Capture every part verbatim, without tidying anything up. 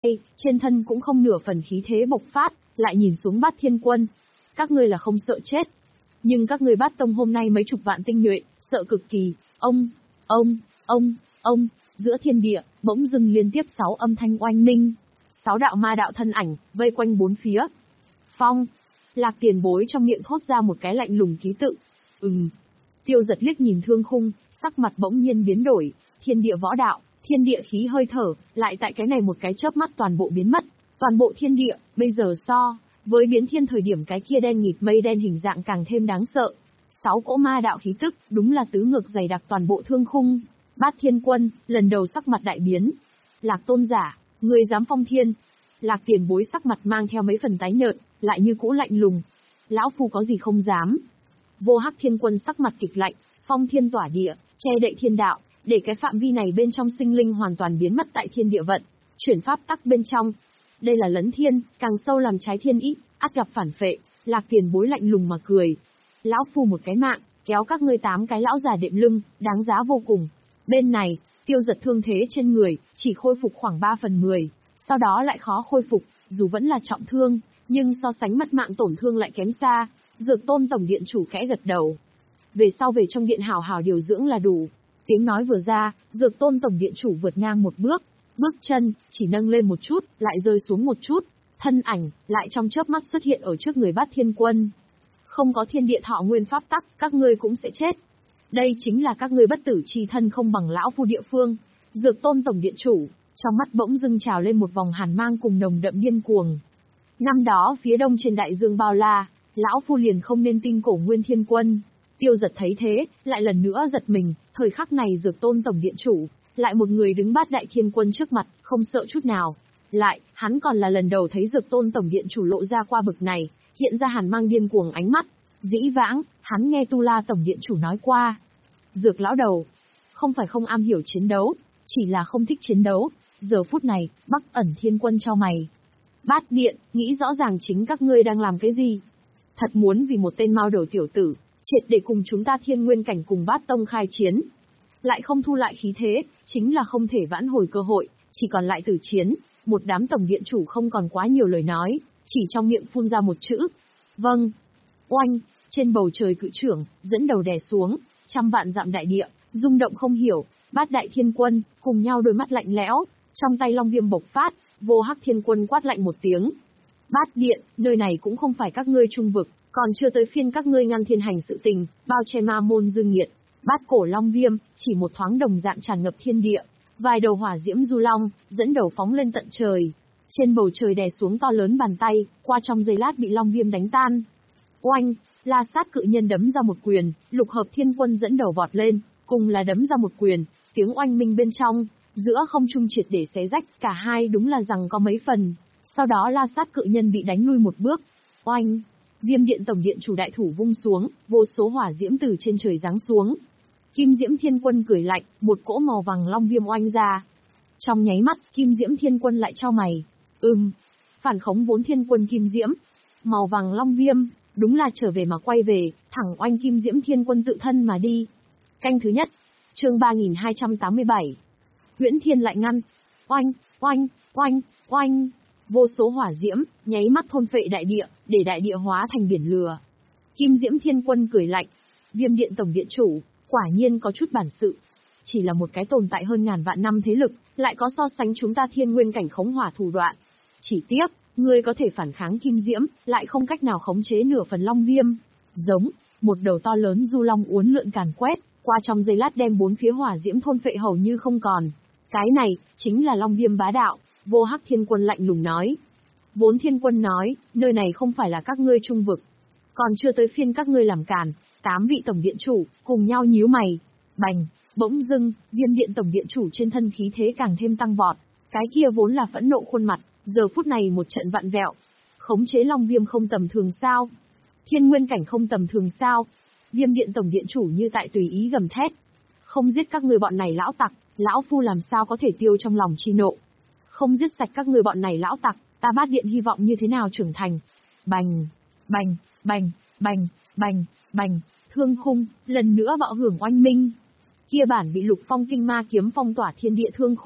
trên thân cũng không nửa phần khí thế bộc phát, lại nhìn xuống Bát Thiên Quân. Các ngươi là không sợ chết. Nhưng các ngươi Bát Tông hôm nay mấy chục vạn tinh nhuệ, sợ cực kỳ. Ông, ông, ông, ông, giữa thiên địa, bỗng dưng liên tiếp sáu âm thanh oanh minh. Sáu đạo ma đạo thân ảnh, vây quanh bốn phía. Phong, Lạc Tiền Bối trong miệng thốt ra một cái lạnh lùng ký tự. Ừm. Tiêu Giật liếc nhìn Thương Khung, sắc mặt bỗng nhiên biến đổi, thiên địa võ đạo, thiên địa khí hơi thở, lại tại cái này một cái chớp mắt toàn bộ biến mất. Toàn bộ thiên địa, bây giờ so, với biến thiên thời điểm cái kia đen nghịt mây đen hình dạng càng thêm đáng sợ. Sáu cỗ ma đạo khí tức, đúng là tứ ngược dày đặc toàn bộ Thương Khung. Bát Thiên Quân, lần đầu sắc mặt đại biến. Lạc Tôn giả, người dám phong thiên. Lạc Tiền Bối sắc mặt mang theo mấy phần tái nhợt, lại như cũ lạnh lùng. Lão phu có gì không dám. Vô Hắc Thiên Quân sắc mặt kịch lạnh, phong thiên tỏa địa, che đậy thiên đạo, để cái phạm vi này bên trong sinh linh hoàn toàn biến mất tại thiên địa vận, chuyển pháp tắc bên trong. Đây là lấn thiên, càng sâu làm trái thiên ý, ắt gặp phản phệ. Lạc Tiền Bối lạnh lùng mà cười. Lão phu một cái mạng, kéo các ngươi tám cái lão già đệm lưng, đáng giá vô cùng. Bên này, Tiêu Giật thương thế trên người, chỉ khôi phục khoảng ba phần mười, sau đó lại khó khôi phục, dù vẫn là trọng thương, nhưng so sánh mất mạng tổn thương lại kém xa. Dược Tôn Tổng Điện Chủ khẽ gật đầu. Về sau về trong điện hào hào điều dưỡng là đủ. Tiếng nói vừa ra, Dược Tôn Tổng Điện Chủ vượt ngang một bước, bước chân, chỉ nâng lên một chút, lại rơi xuống một chút, thân ảnh, lại trong chớp mắt xuất hiện ở trước người Bát Thiên Quân. Không có thiên địa thọ nguyên pháp tắc, các ngươi cũng sẽ chết. Đây chính là các ngươi bất tử chi thân không bằng lão phu địa phương. Dược Tôn Tổng Điện Chủ, trong mắt bỗng dưng trào lên một vòng hàn mang cùng nồng đậm điên cuồng. Năm đó phía đông trên đại dương bao la, lão phu liền không nên tin cổ Nguyên Thiên Quân. Tiêu Giật thấy thế, lại lần nữa giật mình, thời khắc này Dược Tôn Tổng Điện Chủ, lại một người đứng Bát Đại Thiên Quân trước mặt, không sợ chút nào. Lại, hắn còn là lần đầu thấy Dược Tôn Tổng Điện Chủ lộ ra qua bực này, hiện ra hàn mang điên cuồng ánh mắt. Dĩ vãng, hắn nghe Tu La Tổng Điện Chủ nói qua. Dược lão đầu, không phải không am hiểu chiến đấu, chỉ là không thích chiến đấu. Giờ phút này, Bắc Ẩn Thiên Quân chau mày. Bát Điện, nghĩ rõ ràng chính các ngươi đang làm cái gì? Thật muốn vì một tên mao đầu tiểu tử, triệt để cùng chúng ta Thiên Nguyên Cảnh cùng Bát Tông khai chiến. Lại không thu lại khí thế, chính là không thể vãn hồi cơ hội, chỉ còn lại tử chiến. Một đám Tổng Điện Chủ không còn quá nhiều lời nói, chỉ trong miệng phun ra một chữ. Vâng. Oanh, trên bầu trời cự trưởng, dẫn đầu đè xuống, trăm vạn dặm đại địa, rung động không hiểu. Bát Đại Thiên Quân, cùng nhau đôi mắt lạnh lẽo, trong tay long viêm bộc phát, Vô Hắc Thiên Quân quát lạnh một tiếng. Bát Điện, nơi này cũng không phải các ngươi trung vực, còn chưa tới phiên các ngươi ngăn thiên hành sự tình, bao che ma môn dương nghiệt. Bát cổ long viêm, chỉ một thoáng đồng dạng tràn ngập thiên địa, vài đầu hỏa diễm du long, dẫn đầu phóng lên tận trời. Trên bầu trời đè xuống to lớn bàn tay, qua trong giây lát bị long viêm đánh tan. Oanh, La Sát cự nhân đấm ra một quyền, Lục Hợp Thiên Quân dẫn đầu vọt lên, cùng là đấm ra một quyền, tiếng oanh minh bên trong, giữa không trung triệt để xé rách, cả hai đúng là rằng có mấy phần. Sau đó La Sát cự nhân bị đánh lui một bước. Oanh, Viêm Điện Tổng Điện Chủ đại thủ vung xuống, vô số hỏa diễm từ trên trời giáng xuống. Kim Diễm Thiên Quân cười lạnh, một cỗ màu vàng long viêm oanh ra. Trong nháy mắt, Kim Diễm Thiên Quân lại chau mày. Ừm, phản khống vốn Thiên Quân Kim Diễm. Màu vàng long viêm, đúng là trở về mà quay về, thẳng oanh Kim Diễm Thiên Quân tự thân mà đi. Canh thứ nhất, chương ba nghìn hai trăm tám mươi bảy. Huyễn Thiên lại ngăn. Oanh, oanh, oanh, oanh. Vô số hỏa diễm, nháy mắt thôn phệ đại địa, để đại địa hóa thành biển lửa. Kim Diễm Thiên Quân cười lạnh. Viêm Điện Tổng Điện Chủ, quả nhiên có chút bản sự. Chỉ là một cái tồn tại hơn ngàn vạn năm thế lực, lại có so sánh chúng ta Thiên Nguyên Cảnh khống hỏa thủ đoạn. Chỉ tiếc, ngươi có thể phản kháng Kim Diễm, lại không cách nào khống chế nửa phần long viêm. Giống, một đầu to lớn du long uốn lượn càn quét, qua trong giây lát đem bốn phía hỏa diễm thôn phệ hầu như không còn. Cái này, chính là long viêm bá đạo. Vô Hắc Thiên Quân lạnh lùng nói. Vốn Thiên Quân nói, nơi này không phải là các ngươi trung vực. Còn chưa tới phiên các ngươi làm càn. Tám vị Tổng Điện Chủ, cùng nhau nhíu mày. Bành, bỗng dưng, Viêm Điện Tổng Điện Chủ trên thân khí thế càng thêm tăng vọt. Cái kia vốn là phẫn nộ khuôn mặt, giờ phút này một trận vặn vẹo. Khống chế long viêm không tầm thường sao? Thiên Nguyên Cảnh không tầm thường sao? Viêm Điện Tổng Điện Chủ như tại tùy ý gầm thét. Không giết các ngươi bọn này lão tặc, lão phu làm sao có thể tiêu trong lòng chi nộ. Không giết sạch các ngươi bọn này lão tặc, ta Bát Điện hy vọng như thế nào trưởng thành. Bành, bành, bành, bành, bành, bành, Thương Khung, lần nữa bạo hưởng oanh minh. Kia bản bị Lục Phong Kinh Ma kiếm phong tỏa thiên địa Thương Khung,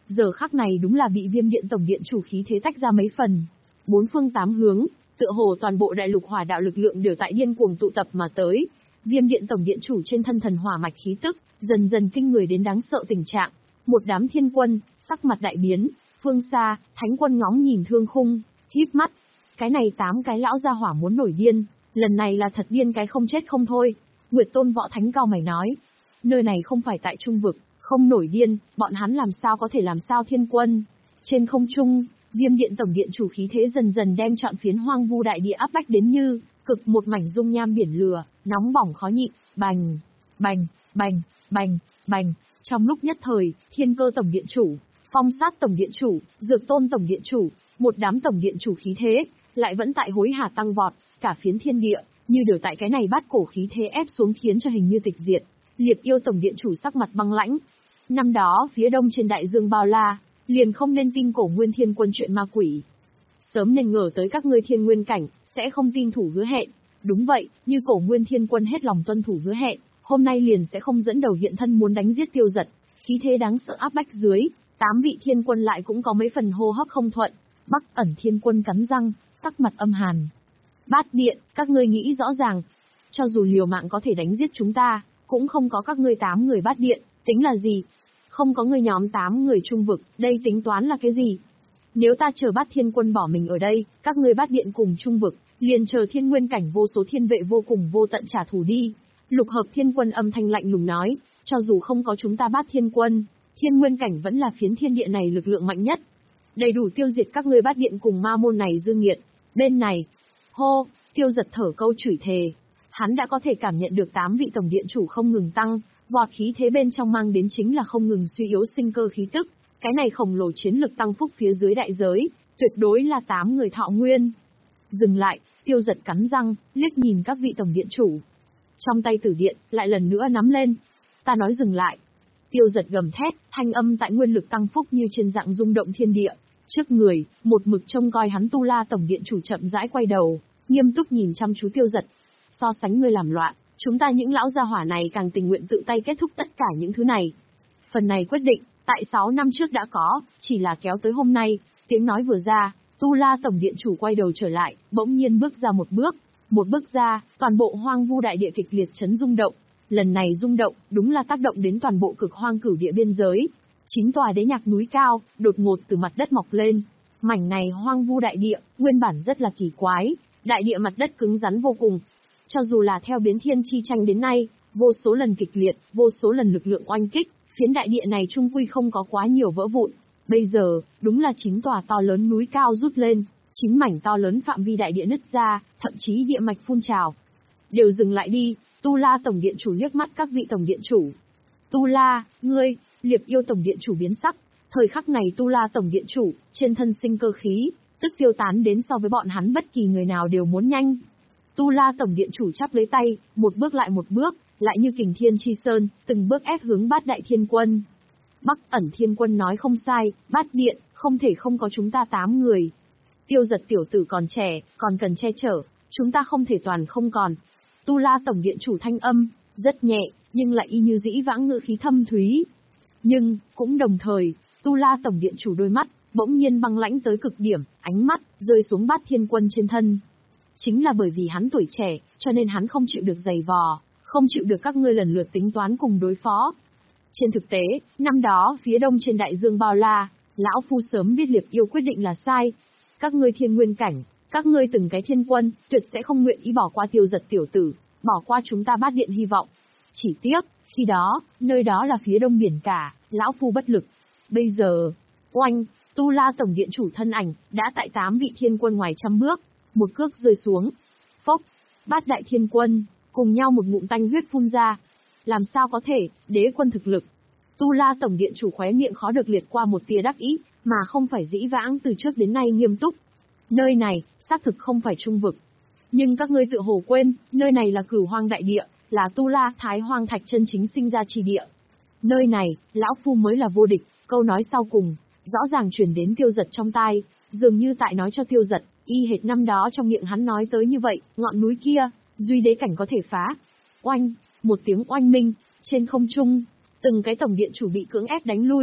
giờ khắc này đúng là bị Viêm Điện tổng điện chủ khí thế tách ra mấy phần. Bốn phương tám hướng, tựa hồ toàn bộ đại lục hỏa đạo lực lượng đều tại điên cuồng tụ tập mà tới. Viêm Điện tổng điện chủ trên thân thần hỏa mạch khí tức, dần dần kinh người đến đáng sợ tình trạng. Một đám thiên quân, sắc mặt đại biến, phương xa, thánh quân ngóng nhìn Thương Khung, híp mắt. Cái này tám cái lão gia hỏa muốn nổi điên, lần này là thật điên cái không chết không thôi. Nguyệt Tôn Võ Thánh cao mày nói, nơi này không phải tại trung vực, không nổi điên, bọn hắn làm sao có thể làm sao thiên quân. Trên không trung, Viêm Điện tổng điện chủ khí thế dần dần đem trọn phiến hoang vu đại địa áp bách đến như cực một mảnh dung nham biển lửa, nóng bỏng khó nhịn, bành, bành, bành, bành, bành. Trong lúc nhất thời, Thiên Cơ tổng điện chủ, Phong Sát tổng điện chủ, Dược Tôn tổng điện chủ, một đám tổng điện chủ khí thế, lại vẫn tại hối hả tăng vọt, cả phiến thiên địa, như đều tại cái này bát cổ khí thế ép xuống khiến cho hình như tịch diệt. Liệp Yêu tổng điện chủ sắc mặt băng lãnh. Năm đó phía đông trên đại dương bao la, liền không nên tin cổ nguyên thiên quân chuyện ma quỷ. Sớm nên ngờ tới các ngươi thiên nguyên cảnh, sẽ không tin thủ hứa hẹn. Đúng vậy, như cổ nguyên thiên quân hết lòng tuân thủ hứa hẹn, hôm nay liền sẽ không dẫn đầu hiện thân muốn đánh giết Tiêu Giật. Khí thế đáng sợ áp bách dưới, tám vị thiên quân lại cũng có mấy phần hô hấp không thuận. Bắc Ẩn thiên quân cắn răng, sắc mặt âm hàn. Bát Điện, các ngươi nghĩ rõ ràng, cho dù liều mạng có thể đánh giết chúng ta, cũng không có các ngươi tám người Bát Điện, tính là gì? Không có người nhóm tám người trung vực, đây tính toán là cái gì? Nếu ta chờ Bát Thiên quân bỏ mình ở đây, các ngươi Bát Điện cùng trung vực, liền chờ thiên nguyên cảnh vô số thiên vệ vô cùng vô tận trả thù đi. Lục Hợp Thiên Quân âm thanh lạnh lùng nói, cho dù không có chúng ta Bát Thiên quân, thiên nguyên cảnh vẫn là phiến thiên địa này lực lượng mạnh nhất. Đầy đủ tiêu diệt các ngươi Bát Điện cùng ma môn này dương nghiệt. Bên này, hô, Tiêu Giật thở câu chửi thề. Hắn đã có thể cảm nhận được tám vị tổng điện chủ không ngừng tăng, vọt khí thế bên trong mang đến chính là không ngừng suy yếu sinh cơ khí tức. Cái này khổng lồ chiến lực tăng phúc phía dưới đại giới, tuyệt đối là tám người thọ nguyên. Dừng lại, Tiêu Giật cắn răng, liếc nhìn các vị tổng điện chủ. Trong tay tử điện, lại lần nữa nắm lên. Ta nói dừng lại. Tiêu Giật gầm thét, thanh âm tại nguyên lực tăng phúc như trên dạng rung động thiên địa. Trước người, một mực trông coi hắn Tu La tổng điện chủ chậm rãi quay đầu, nghiêm túc nhìn chăm chú Tiêu Giật. So sánh ngươi làm loạn, chúng ta những lão gia hỏa này càng tình nguyện tự tay kết thúc tất cả những thứ này. Phần này quyết định, tại sáu năm trước đã có, chỉ là kéo tới hôm nay. Tiếng nói vừa ra, Tu La tổng điện chủ quay đầu trở lại, bỗng nhiên bước ra một bước. Một bước ra, toàn bộ hoang vu đại địa kịch liệt chấn rung động. Lần này rung động, đúng là tác động đến toàn bộ cực hoang cửu địa biên giới. Chín tòa đế nhạc núi cao, đột ngột từ mặt đất mọc lên. Mảnh này hoang vu đại địa, nguyên bản rất là kỳ quái. Đại địa mặt đất cứng rắn vô cùng. Cho dù là theo biến thiên chi tranh đến nay, vô số lần kịch liệt, vô số lần lực lượng oanh kích, phiến đại địa này trung quy không có quá nhiều vỡ vụn. Bây giờ, đúng là chín tòa to lớn núi cao rút lên, chín mảnh to lớn phạm vi đại địa nứt ra, thậm chí địa mạch phun trào. Đều dừng lại đi, Tu La tổng điện chủ liếc mắt các vị tổng điện chủ. Tu La, ngươi, Liệp Yêu tổng điện chủ biến sắc, thời khắc này Tu La tổng điện chủ, trên thân sinh cơ khí, tức tiêu tán đến so với bọn hắn bất kỳ người nào đều muốn nhanh. Tu La tổng điện chủ chắp lấy tay, một bước lại một bước, lại như kình thiên chi sơn, từng bước ép hướng Bát Đại Thiên Quân. Bắc Ẩn Thiên Quân nói không sai, Bát Điện, không thể không có chúng ta tám người. Tiêu Giật tiểu tử còn trẻ, còn cần che chở, chúng ta không thể toàn không còn. Tu La tổng điện chủ thanh âm, rất nhẹ, nhưng lại y như dĩ vãng ngữ khí thâm thúy. Nhưng, cũng đồng thời, Tu La tổng điện chủ đôi mắt, bỗng nhiên băng lãnh tới cực điểm, ánh mắt, rơi xuống Bát Thiên Quân trên thân. Chính là bởi vì hắn tuổi trẻ, cho nên hắn không chịu được giày vò, không chịu được các ngươi lần lượt tính toán cùng đối phó. Trên thực tế, năm đó phía đông trên đại dương bao la, lão phu sớm biết Liệp Yêu quyết định là sai. Các ngươi thiên nguyên cảnh, các ngươi từng cái thiên quân, tuyệt sẽ không nguyện ý bỏ qua Tiêu Giật tiểu tử, bỏ qua chúng ta Bát Điện hy vọng. Chỉ tiếc, khi đó, nơi đó là phía đông biển cả, lão phu bất lực. Bây giờ, oanh, Tu La tổng điện chủ thân ảnh, đã tại tám vị thiên quân ngoài trăm bước, một cước rơi xuống. Phốc, Bát Đại Thiên Quân, cùng nhau một ngụm tanh huyết phun ra. Làm sao có thể, đế quân thực lực. Tu La tổng điện chủ khóe miệng khó được liệt qua một tia đắc ý, mà không phải dĩ vãng từ trước đến nay nghiêm túc. Nơi này, xác thực không phải trung vực. Nhưng các ngươi tự hồ quên, nơi này là Cửu Hoang đại địa, là Tu La Thái Hoang Thạch chân chính sinh ra chi địa. Nơi này, lão phu mới là vô địch. Câu nói sau cùng, rõ ràng truyền đến Tiêu Giật trong tai, dường như tại nói cho Tiêu Giật, y hệt năm đó trong miệng hắn nói tới như vậy, ngọn núi kia, duy đế cảnh có thể phá. Oanh, một tiếng oanh minh, trên không trung, từng cái tổng điện chủ bị cưỡng ép đánh lui,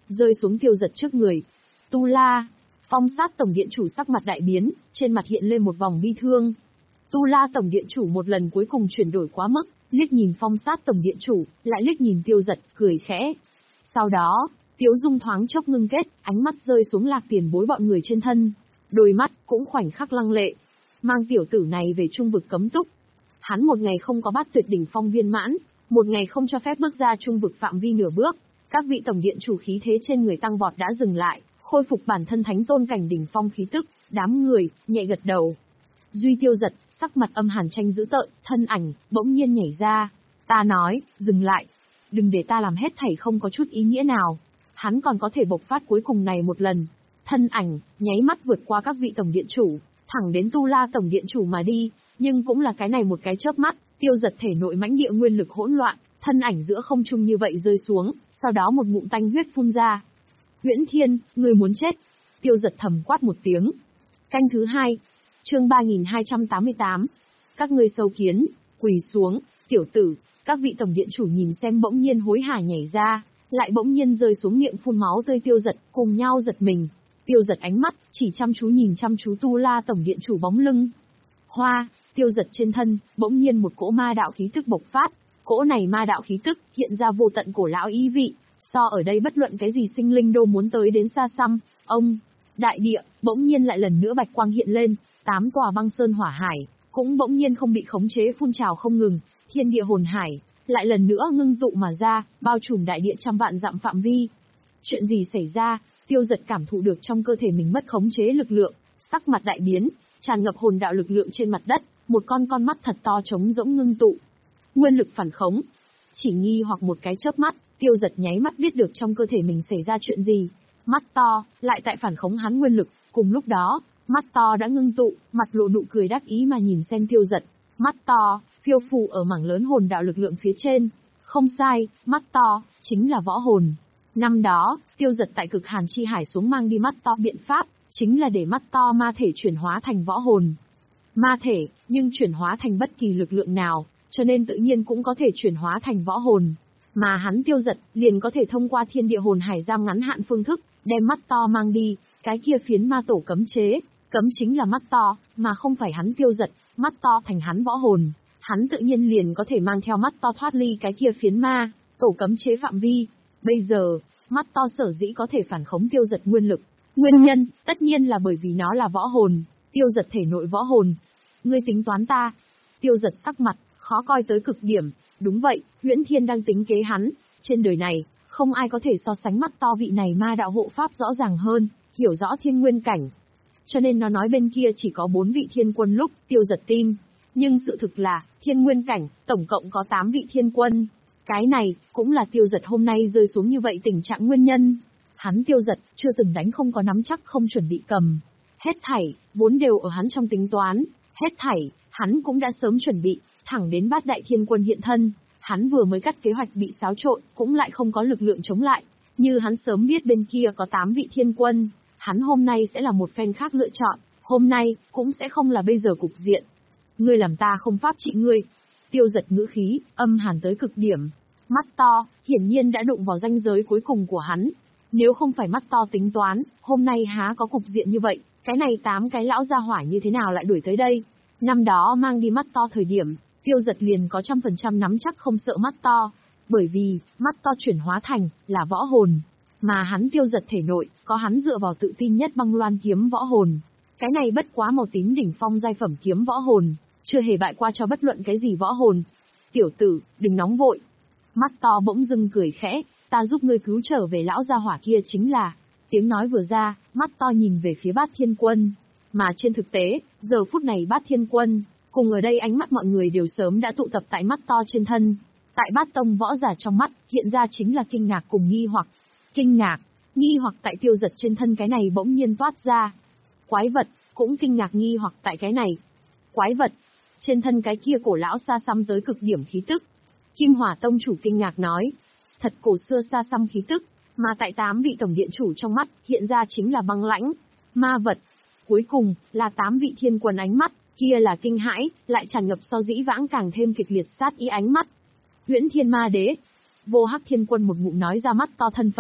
rơi xuống Tiêu Giật trước người. Tu La, Phong Sát tổng điện chủ sắc mặt đại biến, trên mặt hiện lên một vòng bi thương. Tu La tổng điện chủ một lần cuối cùng chuyển đổi quá mức, liếc nhìn Phong Sát tổng điện chủ, lại liếc nhìn Tiêu Giật, cười khẽ. Sau đó, Tiếu Dung thoáng chốc ngưng kết, ánh mắt rơi xuống Lạc Tiền Bối bọn người trên thân, đôi mắt cũng khoảnh khắc lăng lệ. Mang tiểu tử này về trung vực cấm túc. Hắn một ngày không có bát tuyệt đỉnh phong viên mãn, một ngày không cho phép bước ra trung vực phạm vi nửa bước. Các vị tổng điện chủ khí thế trên người tăng vọt đã dừng lại, khôi phục bản thân thánh tôn cảnh đỉnh phong khí tức, đám người nhẹ gật đầu. Duy Tiêu Giật, sắc mặt âm hàn tranh dữ tợn, thân ảnh bỗng nhiên nhảy ra. Ta nói, dừng lại, đừng để ta làm hết thảy không có chút ý nghĩa nào. Hắn còn có thể bộc phát cuối cùng này một lần. Thân ảnh nháy mắt vượt qua các vị tổng điện chủ, thẳng đến Tu La tổng điện chủ mà đi, nhưng cũng là cái này một cái chớp mắt, Tiêu Giật thể nội mãnh địa nguyên lực hỗn loạn, thân ảnh giữa không trung như vậy rơi xuống, sau đó một ngụm tanh huyết phun ra. Huyễn Thiên, người muốn chết. Tiêu Giật thầm quát một tiếng. Canh thứ hai, chương ba nghìn hai trăm tám mươi tám. Các ngươi sâu kiến, quỳ xuống, tiểu tử. Các vị tổng điện chủ nhìn xem bỗng nhiên hối hả nhảy ra, lại bỗng nhiên rơi xuống miệng phun máu tươi Tiêu Giật, cùng nhau giật mình. Tiêu Giật ánh mắt chỉ chăm chú nhìn chăm chú Tu La tổng điện chủ bóng lưng. Hoa, Tiêu Giật trên thân bỗng nhiên một cỗ ma đạo khí tức bộc phát, cỗ này ma đạo khí tức hiện ra vô tận cổ lão ý vị, so ở đây bất luận cái gì sinh linh đô muốn tới đến xa xăm. Ông, đại địa bỗng nhiên lại lần nữa bạch quang hiện lên, tám tòa băng sơn hỏa hải cũng bỗng nhiên không bị khống chế phun trào không ngừng, thiên địa hồn hải lại lần nữa ngưng tụ mà ra, bao trùm đại địa trăm vạn dặm phạm vi. Chuyện gì xảy ra? Tiêu Giật cảm thụ được trong cơ thể mình mất khống chế lực lượng, sắc mặt đại biến, tràn ngập hồn đạo lực lượng trên mặt đất, một con con mắt thật to trống rỗng ngưng tụ. Nguyên lực phản khống. Chỉ nghi hoặc một cái chớp mắt, Tiêu Giật nháy mắt biết được trong cơ thể mình xảy ra chuyện gì. Mắt to lại tại phản khống hắn nguyên lực, cùng lúc đó, mắt to đã ngưng tụ, mặt lộ nụ cười đắc ý mà nhìn xem Tiêu Giật. Mắt to phiêu phù ở mảng lớn hồn đạo lực lượng phía trên. Không sai, mắt to chính là võ hồn. Năm đó, Tiêu Giật tại cực hàn chi hải xuống mang đi mắt to biện pháp, chính là để mắt to ma thể chuyển hóa thành võ hồn. Ma thể, nhưng chuyển hóa thành bất kỳ lực lượng nào, cho nên tự nhiên cũng có thể chuyển hóa thành võ hồn. Mà hắn Tiêu Giật liền có thể thông qua thiên địa hồn hải giam ngắn hạn phương thức, đem mắt to mang đi, cái kia phiến ma tổ cấm chế, cấm chính là mắt to, mà không phải hắn Tiêu Giật, mắt to thành hắn võ hồn. Hắn tự nhiên liền có thể mang theo mắt to thoát ly cái kia phiến ma tổ cấm chế phạm vi. Bây giờ, mắt to sở dĩ có thể phản khống Tiêu Giật nguyên lực. Nguyên nhân, tất nhiên là bởi vì nó là võ hồn, Tiêu Giật thể nội võ hồn. Ngươi tính toán ta. Tiêu Giật sắc mặt, khó coi tới cực điểm. Đúng vậy, Huyễn Thiên đang tính kế hắn. Trên đời này, không ai có thể so sánh mắt to vị này ma đạo hộ pháp rõ ràng hơn, hiểu rõ thiên nguyên cảnh. Cho nên nó nói bên kia chỉ có bốn vị thiên quân lúc, Tiêu Giật tin. Nhưng sự thực là, thiên nguyên cảnh, tổng cộng có tám vị thiên quân. Cái này, cũng là Tiêu Giật hôm nay rơi xuống như vậy tình trạng nguyên nhân. Hắn Tiêu Giật, chưa từng đánh không có nắm chắc không chuẩn bị cầm. Hết thảy, vốn đều ở hắn trong tính toán. Hết thảy, hắn cũng đã sớm chuẩn bị, thẳng đến bát đại thiên quân hiện thân. Hắn vừa mới cắt kế hoạch bị xáo trộn, cũng lại không có lực lượng chống lại. Như hắn sớm biết bên kia có tám vị thiên quân, hắn hôm nay sẽ là một phen khác lựa chọn. Hôm nay, cũng sẽ không là bây giờ cục diện. Ngươi làm ta không pháp trị ngươi. Tiêu Giật ngữ khí, âm hàn tới cực điểm. Mắt to, hiển nhiên đã đụng vào ranh giới cuối cùng của hắn. Nếu không phải mắt to tính toán, hôm nay há có cục diện như vậy, cái này tám cái lão gia hỏa như thế nào lại đuổi tới đây. Năm đó mang đi mắt to thời điểm, Tiêu Giật liền có trăm phần trăm nắm chắc không sợ mắt to. Bởi vì, mắt to chuyển hóa thành, là võ hồn. Mà hắn Tiêu Giật thể nội, có hắn dựa vào tự tin nhất băng loan kiếm võ hồn. Cái này bất quá màu tím đỉnh phong giai phẩm kiếm võ hồn, chưa hề bại qua cho bất luận cái gì võ hồn. Tiểu tử, đừng nóng vội. Mắt to bỗng dưng cười khẽ, ta giúp ngươi cứu trở về lão gia hỏa kia chính là. Tiếng nói vừa ra, mắt to nhìn về phía bát thiên quân. Mà trên thực tế, giờ phút này bát thiên quân, cùng ở đây ánh mắt mọi người đều sớm đã tụ tập tại mắt to trên thân. Tại bát tông võ giả trong mắt, hiện ra chính là kinh ngạc cùng nghi hoặc. Kinh ngạc, nghi hoặc tại Tiêu Giật trên thân cái này bỗng nhiên toát ra. Quái vật, cũng kinh ngạc nghi hoặc tại cái này. Quái vật, trên thân cái kia cổ lão xa xăm tới cực điểm khí tức. Kim Hỏa Tông chủ kinh ngạc nói, thật cổ xưa xa xăm khí tức, mà tại tám vị tổng điện chủ trong mắt, hiện ra chính là băng lãnh, ma vật. Cuối cùng, là tám vị thiên quân ánh mắt, kia là kinh hãi, lại tràn ngập so dĩ vãng càng thêm kịch liệt sát ý ánh mắt. Huyễn Thiên Ma Đế, Vô Hắc Thiên Quân một ngụm nói ra mắt to thân phận,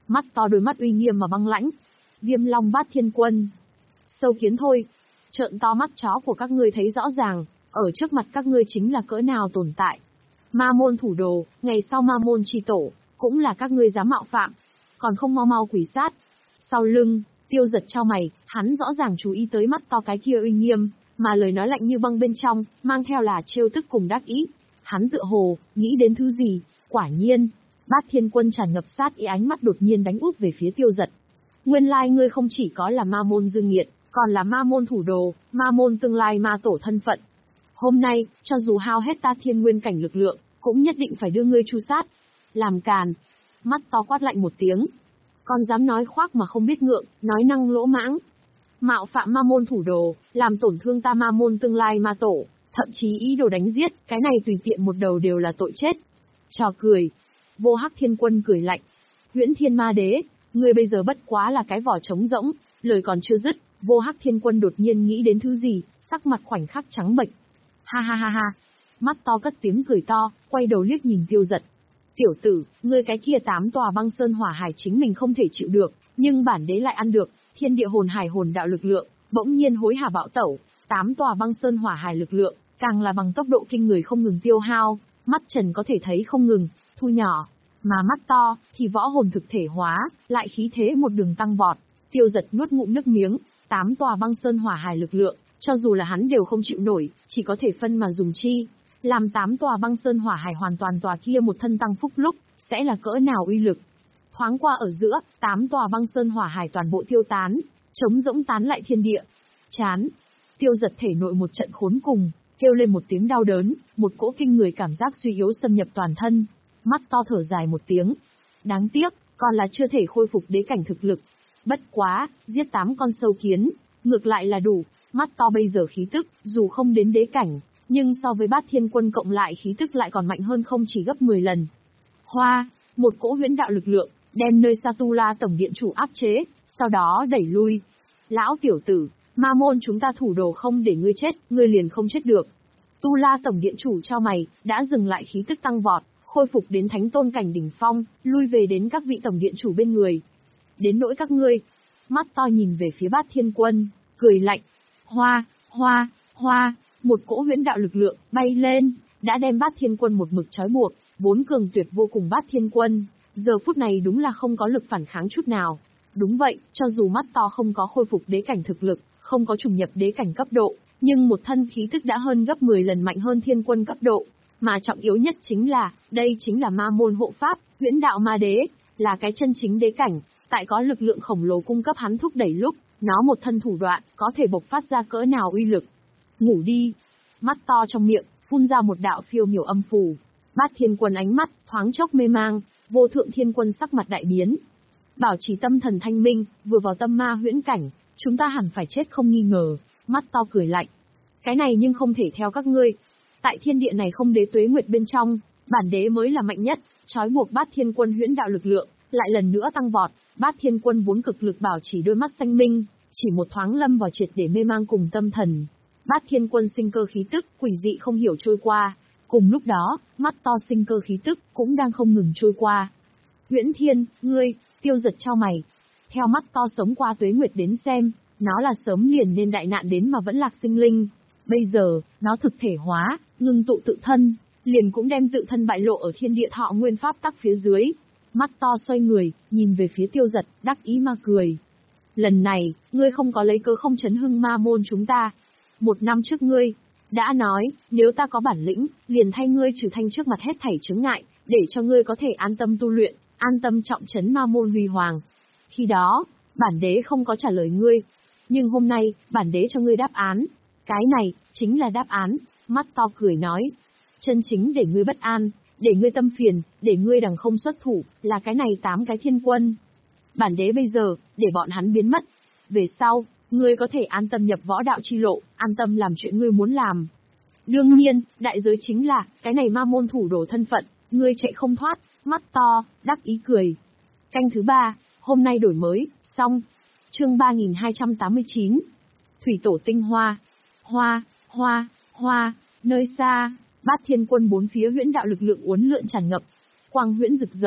Mắt to đôi mắt uy nghiêm mà băng lãnh. Viêm Long Bát Thiên Quân. Sâu kiến thôi. Trợn to mắt chó của các ngươi thấy rõ ràng, ở trước mặt các ngươi chính là cỡ nào tồn tại. Ma môn thủ đồ, ngày sau ma môn chi tổ, cũng là các ngươi dám mạo phạm. Còn không mau mau quỷ sát. Sau lưng, Tiêu Giật chau mày, hắn rõ ràng chú ý tới mắt to cái kia uy nghiêm, mà lời nói lạnh như băng bên trong, mang theo là trêu tức cùng đắc ý. Hắn tựa hồ, nghĩ đến thứ gì, quả nhiên. Bát Thiên Quân tràn ngập sát ý ánh mắt đột nhiên đánh úp về phía Tiêu Giật. Nguyên lai ngươi không chỉ có là ma môn dương nghiệt, còn là ma môn thủ đồ, ma môn tương lai ma tổ thân phận. Hôm nay, cho dù hao hết ta thiên nguyên cảnh lực lượng, cũng nhất định phải đưa ngươi tru sát. Làm càn. Mắt to quát lạnh một tiếng. Còn dám nói khoác mà không biết ngượng, nói năng lỗ mãng. Mạo phạm ma môn thủ đồ, làm tổn thương ta ma môn tương lai ma tổ, thậm chí ý đồ đánh giết, cái này tùy tiện một đầu đều là tội chết. Trò cười. Vô Hắc Thiên Quân cười lạnh. Huyễn Thiên Ma Đế, ngươi bây giờ bất quá là cái vỏ trống rỗng. Lời còn chưa dứt, Vô Hắc Thiên Quân đột nhiên nghĩ đến thứ gì, sắc mặt khoảnh khắc trắng bệch. Ha ha ha ha. Mắt to cất tiếng cười to, quay đầu liếc nhìn Tiêu Giật. Tiểu tử, ngươi cái kia tám tòa băng sơn hỏa hải chính mình không thể chịu được, nhưng bản đế lại ăn được. Thiên địa hồn hải hồn đạo lực lượng, bỗng nhiên hối hả bạo tẩu, tám tòa băng sơn hỏa hải lực lượng, càng là bằng tốc độ kinh người không ngừng tiêu hao, mắt trần có thể thấy không ngừng thu nhỏ, mà mắt to thì võ hồn thực thể hóa, lại khí thế một đường tăng vọt. Tiêu Giật nuốt ngụm nước miếng, tám tòa băng sơn hỏa hải lực lượng, cho dù là hắn đều không chịu nổi, chỉ có thể phân mà dùng chi. Làm tám tòa băng sơn hỏa hải hoàn toàn tòa kia một thân tăng phúc lúc, sẽ là cỡ nào uy lực. Thoáng qua ở giữa, tám tòa băng sơn hỏa hải toàn bộ tiêu tán, trống rỗng tán lại thiên địa. Chán. Tiêu Giật thể nội một trận khốn cùng, kêu lên một tiếng đau đớn, một cỗ kinh người cảm giác suy yếu xâm nhập toàn thân. Mắt to thở dài một tiếng. Đáng tiếc, còn là chưa thể khôi phục đế cảnh thực lực. Bất quá, giết tám con sâu kiến, ngược lại là đủ. Mắt to bây giờ khí tức, dù không đến đế cảnh, nhưng so với Bát Thiên Quân cộng lại khí tức lại còn mạnh hơn không chỉ gấp mười lần. Hoa, một cỗ huyễn đạo lực lượng, đem nơi Satula tổng điện chủ áp chế, sau đó đẩy lui. Lão tiểu tử, ma môn chúng ta thủ đồ không để ngươi chết, ngươi liền không chết được. Tu La tổng điện chủ cho mày, đã dừng lại khí tức tăng vọt, khôi phục đến thánh tôn cảnh đỉnh phong, lui về đến các vị tổng điện chủ bên người. Đến nỗi các ngươi, mắt to nhìn về phía Bát Thiên Quân, cười lạnh. Hoa, hoa, hoa, một cỗ huyễn đạo lực lượng bay lên, đã đem Bát Thiên Quân một mực trói buộc, vốn cường tuyệt vô cùng Bát Thiên Quân, giờ phút này đúng là không có lực phản kháng chút nào. Đúng vậy, cho dù mắt to không có khôi phục đế cảnh thực lực, không có trùng nhập đế cảnh cấp độ, nhưng một thân khí tức đã hơn gấp mười lần mạnh hơn Thiên Quân cấp độ, mà trọng yếu nhất chính là, đây chính là ma môn hộ pháp, huyễn đạo ma đế, là cái chân chính đế cảnh, tại có lực lượng khổng lồ cung cấp hắn thúc đẩy lúc, nó một thân thủ đoạn, có thể bộc phát ra cỡ nào uy lực. Ngủ đi. Mắt to trong miệng, phun ra một đạo phiêu miểu âm phù. Bát Thiên Quân ánh mắt, thoáng chốc mê mang, Vô Thượng Thiên Quân sắc mặt đại biến. Bảo trì tâm thần thanh minh, vừa vào tâm ma huyễn cảnh, chúng ta hẳn phải chết không nghi ngờ. Mắt to cười lạnh. Cái này nhưng không thể theo các ngươi. Tại thiên địa này không đế tuế nguyệt bên trong, bản đế mới là mạnh nhất, trói buộc Bát Thiên Quân huyễn đạo lực lượng, lại lần nữa tăng vọt. Bát Thiên Quân vốn cực lực bảo trì đôi mắt xanh minh, chỉ một thoáng lâm vào triệt để mê mang cùng tâm thần. Bát Thiên Quân sinh cơ khí tức, quỷ dị không hiểu trôi qua. Cùng lúc đó, mắt to sinh cơ khí tức, cũng đang không ngừng trôi qua. Huyễn Thiên, ngươi, Tiêu Giật cho mày. Theo mắt to sống qua tuế nguyệt đến xem, nó là sớm liền nên đại nạn đến mà vẫn lạc sinh linh. Bây giờ, nó thực thể hóa, ngưng tụ tự thân, liền cũng đem tự thân bại lộ ở thiên địa thọ nguyên pháp tắc phía dưới. Mắt to xoay người, nhìn về phía Tiêu Giật, đắc ý mà cười. Lần này, ngươi không có lấy cớ không chấn hưng ma môn chúng ta. Một năm trước ngươi, đã nói, nếu ta có bản lĩnh, liền thay ngươi trừ thanh trước mặt hết thảy chướng ngại, để cho ngươi có thể an tâm tu luyện, an tâm trọng trấn ma môn huy hoàng. Khi đó, bản đế không có trả lời ngươi. Nhưng hôm nay, bản đế cho ngươi đáp án. Cái này, chính là đáp án. Mắt to cười nói. Chân chính để ngươi bất an, để ngươi tâm phiền, để ngươi đằng không xuất thủ, là cái này tám cái thiên quân. Bản đế bây giờ, để bọn hắn biến mất. Về sau, ngươi có thể an tâm nhập võ đạo chi lộ, an tâm làm chuyện ngươi muốn làm. Đương nhiên, đại giới chính là, cái này ma môn thủ đồ thân phận, ngươi chạy không thoát. Mắt to, đắc ý cười. Canh thứ ba, hôm nay đổi mới, xong. Chương ba nghìn hai trăm tám mươi chín. Thủy tổ tinh hoa. Hoa, hoa, hoa, nơi xa, Bát Thiên Quân bốn phía huyễn đạo lực lượng uốn lượn tràn ngập. Quang huyễn rực rỡ,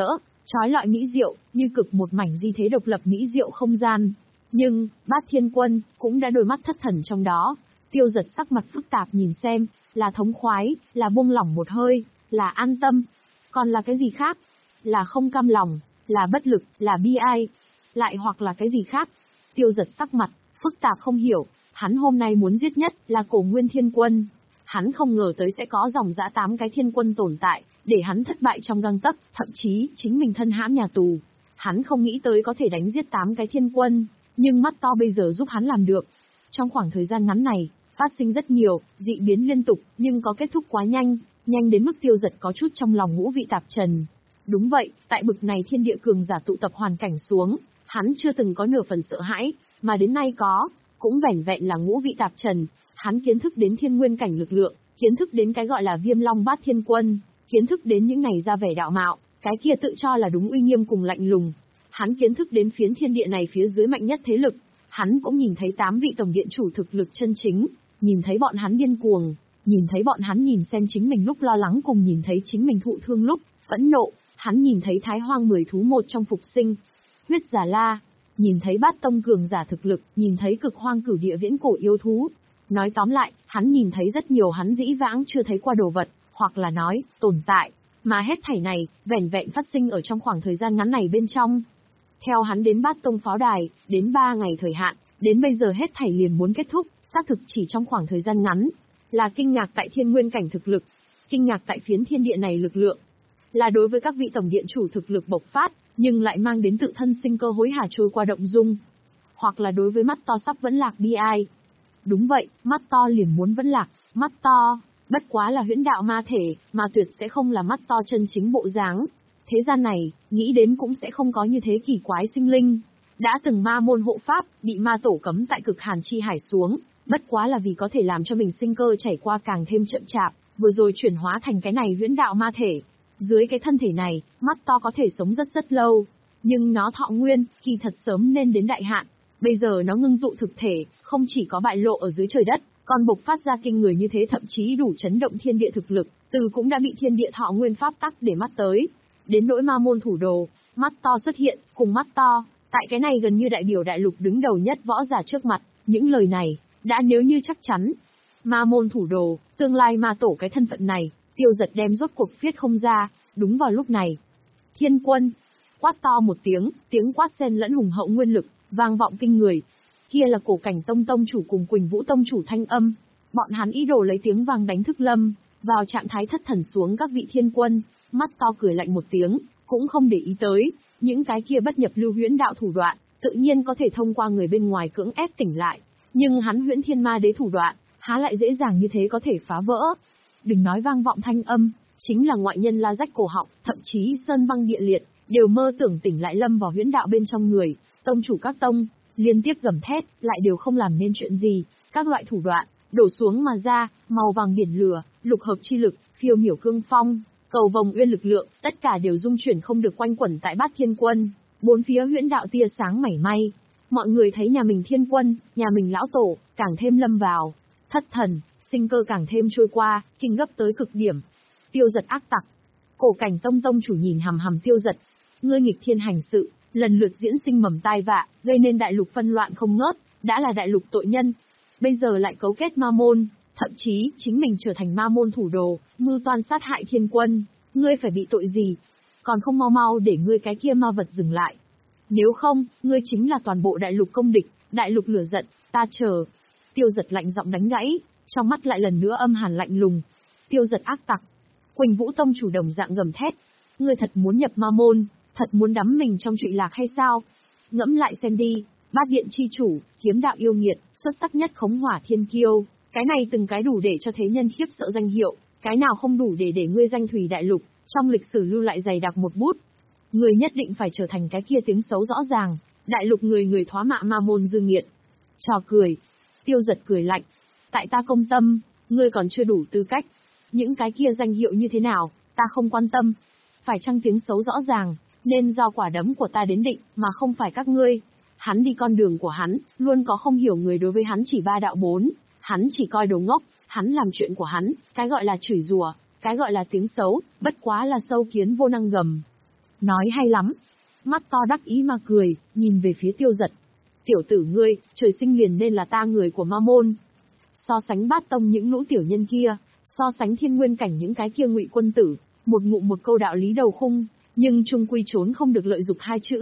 Chói lọi mỹ diệu, như cực một mảnh di thế độc lập mỹ diệu không gian. Nhưng, Bát Thiên Quân, cũng đã đôi mắt thất thần trong đó. Tiêu Giật sắc mặt phức tạp nhìn xem, là thống khoái, là buông lỏng một hơi, là an tâm. Còn là cái gì khác? Là không cam lòng, là bất lực, là bi ai. Lại hoặc là cái gì khác? Tiêu Giật sắc mặt, phức tạp không hiểu. Hắn hôm nay muốn giết nhất là Cổ Nguyên Thiên Quân. Hắn không ngờ tới sẽ có dòng dã tám cái thiên quân tồn tại, để hắn thất bại trong gang tấc, thậm chí chính mình thân hãm nhà tù. Hắn không nghĩ tới có thể đánh giết tám cái thiên quân, nhưng mắt to bây giờ giúp hắn làm được. Trong khoảng thời gian ngắn này, phát sinh rất nhiều, dị biến liên tục, nhưng có kết thúc quá nhanh, nhanh đến mức Tiêu Giật có chút trong lòng ngũ vị tạp trần. Đúng vậy, tại bực này thiên địa cường giả tụ tập hoàn cảnh xuống, hắn chưa từng có nửa phần sợ hãi, mà đến nay có, cũng vẻn vẹn là ngũ vị tạp trần. Hắn kiến thức đến thiên nguyên cảnh lực lượng, kiến thức đến cái gọi là Viêm Long Bát Thiên Quân, kiến thức đến những này ra vẻ đạo mạo, cái kia tự cho là đúng uy nghiêm cùng lạnh lùng. Hắn kiến thức đến phiến thiên địa này phía dưới mạnh nhất thế lực, hắn cũng nhìn thấy tám vị tổng điện chủ thực lực chân chính, nhìn thấy bọn hắn điên cuồng, nhìn thấy bọn hắn nhìn xem chính mình lúc lo lắng cùng nhìn thấy chính mình thụ thương lúc phẫn nộ, hắn nhìn thấy Thái Hoang mười thú một trong phục sinh, huyết giả la, nhìn thấy Bát Tông cường giả thực lực, nhìn thấy Cực Hoang cửu địa viễn cổ yêu thú. Nói tóm lại, hắn nhìn thấy rất nhiều hắn dĩ vãng chưa thấy qua đồ vật, hoặc là nói, tồn tại, mà hết thảy này, vẻn vẹn phát sinh ở trong khoảng thời gian ngắn này bên trong. Theo hắn đến Bát Tông pháo đài, đến ba ngày thời hạn, đến bây giờ hết thảy liền muốn kết thúc, xác thực chỉ trong khoảng thời gian ngắn. Là kinh ngạc tại thiên nguyên cảnh thực lực, kinh ngạc tại phiến thiên địa này lực lượng. Là đối với các vị tổng điện chủ thực lực bộc phát, nhưng lại mang đến tự thân sinh cơ hối hả trôi qua động dung. Hoặc là đối với mắt to sắp vẫn lạc bi ai. Đúng vậy, mắt to liền muốn vẫn lạc, mắt to, bất quá là huyễn đạo ma thể, mà tuyệt sẽ không là mắt to chân chính bộ dáng. Thế gian này, nghĩ đến cũng sẽ không có như thế kỳ quái sinh linh. Đã từng ma môn hộ pháp, bị ma tổ cấm tại cực hàn chi hải xuống, bất quá là vì có thể làm cho mình sinh cơ chảy qua càng thêm chậm chạp, vừa rồi chuyển hóa thành cái này huyễn đạo ma thể. Dưới cái thân thể này, mắt to có thể sống rất rất lâu, nhưng nó thọ nguyên, kỳ thật sớm nên đến đại hạn. Bây giờ nó ngưng tụ thực thể, không chỉ có bại lộ ở dưới trời đất, còn bộc phát ra kinh người như thế, thậm chí đủ chấn động thiên địa thực lực, từ cũng đã bị thiên địa thọ nguyên pháp tắc để mắt tới. Đến nỗi ma môn thủ đồ, mắt to xuất hiện, cùng mắt to, tại cái này gần như đại biểu đại lục đứng đầu nhất võ giả trước mặt, những lời này, đã nếu như chắc chắn. Ma môn thủ đồ, tương lai ma tổ cái thân phận này, Tiêu Giật đem rốt cuộc viết không ra, đúng vào lúc này. Thiên quân, quát to một tiếng, tiếng quát xen lẫn hùng hậu nguyên lực, vang vọng kinh người. Kia là Cổ Cảnh Tông tông chủ cùng Quỳnh Vũ tông chủ thanh âm, bọn hắn ý đồ lấy tiếng vang đánh thức Lâm, vào trạng thái thất thần xuống các vị thiên quân, mắt to cười lạnh một tiếng, cũng không để ý tới, những cái kia bất nhập lưu huyễn đạo thủ đoạn, tự nhiên có thể thông qua người bên ngoài cưỡng ép tỉnh lại, nhưng hắn huyễn thiên ma đế thủ đoạn, há lại dễ dàng như thế có thể phá vỡ. Đừng nói vang vọng thanh âm, chính là ngoại nhân la rách cổ họng, thậm chí sơn băng địa liệt, đều mơ tưởng tỉnh lại Lâm vào huyễn đạo bên trong người, tông chủ các tông, liên tiếp gầm thét, lại đều không làm nên chuyện gì, các loại thủ đoạn, đổ xuống mà ra, màu vàng biển lửa, lục hợp chi lực, phiêu miểu cương phong, cầu vồng uyên lực lượng, tất cả đều dung chuyển không được quanh quẩn tại Bát Thiên Quân, bốn phía huyễn đạo tia sáng mảy may. Mọi người thấy nhà mình thiên quân, nhà mình lão tổ, càng thêm lâm vào, thất thần, sinh cơ càng thêm trôi qua, kinh gấp tới cực điểm. Tiêu Giật ác tặc. Cổ Cảnh Tông tông chủ nhìn hằm hằm Tiêu Giật. Ngươi nghịch thiên hành sự, lần lượt diễn sinh mầm tai vạ, gây nên đại lục phân loạn không ngớt, đã là đại lục tội nhân. Bây giờ lại cấu kết ma môn, thậm chí chính mình trở thành ma môn thủ đồ, mưu toan sát hại thiên quân. Ngươi phải bị tội gì? Còn không mau mau để ngươi cái kia ma vật dừng lại. Nếu không, ngươi chính là toàn bộ đại lục công địch, đại lục lửa giận, ta chờ. Tiêu Giật lạnh giọng đánh gãy, trong mắt lại lần nữa âm hàn lạnh lùng. Tiêu Giật ác tặc. Quỳnh Vũ tông chủ đồng dạng gầm thét. Ngươi thật muốn nhập ma môn, thật muốn đắm mình trong trụy lạc hay sao? Ngẫm lại xem đi, Bát Điện chi chủ, kiếm đạo yêu nghiệt, xuất sắc nhất khống hỏa thiên kiêu, cái này từng cái đủ để cho thế nhân khiếp sợ danh hiệu, cái nào không đủ để để ngươi danh thủy đại lục, trong lịch sử lưu lại dày đặc một bút. Ngươi nhất định phải trở thành cái kia tiếng xấu rõ ràng, đại lục người người thoá mạ ma môn dư nghiệt. Trò cười. Tiêu Giật cười lạnh. Tại ta công tâm, ngươi còn chưa đủ tư cách. Những cái kia danh hiệu như thế nào, ta không quan tâm. Phải chăng tiếng xấu rõ ràng, nên do quả đấm của ta đến định, mà không phải các ngươi. Hắn đi con đường của hắn, luôn có không hiểu người đối với hắn chỉ ba đạo bốn. Hắn chỉ coi đồ ngốc, hắn làm chuyện của hắn, cái gọi là chửi rủa, cái gọi là tiếng xấu, bất quá là sâu kiến vô năng gầm. Nói hay lắm. Mắt to đắc ý mà cười, nhìn về phía Tiêu Giật. Tiểu tử ngươi, trời sinh liền nên là ta người của Ma Môn. So sánh Bát Tông những lũ tiểu nhân kia, so sánh Thiên Nguyên cảnh những cái kia ngụy quân tử, một ngụm một câu đạo lý đầu khung, nhưng chung quy trốn không được lợi dục hai chữ.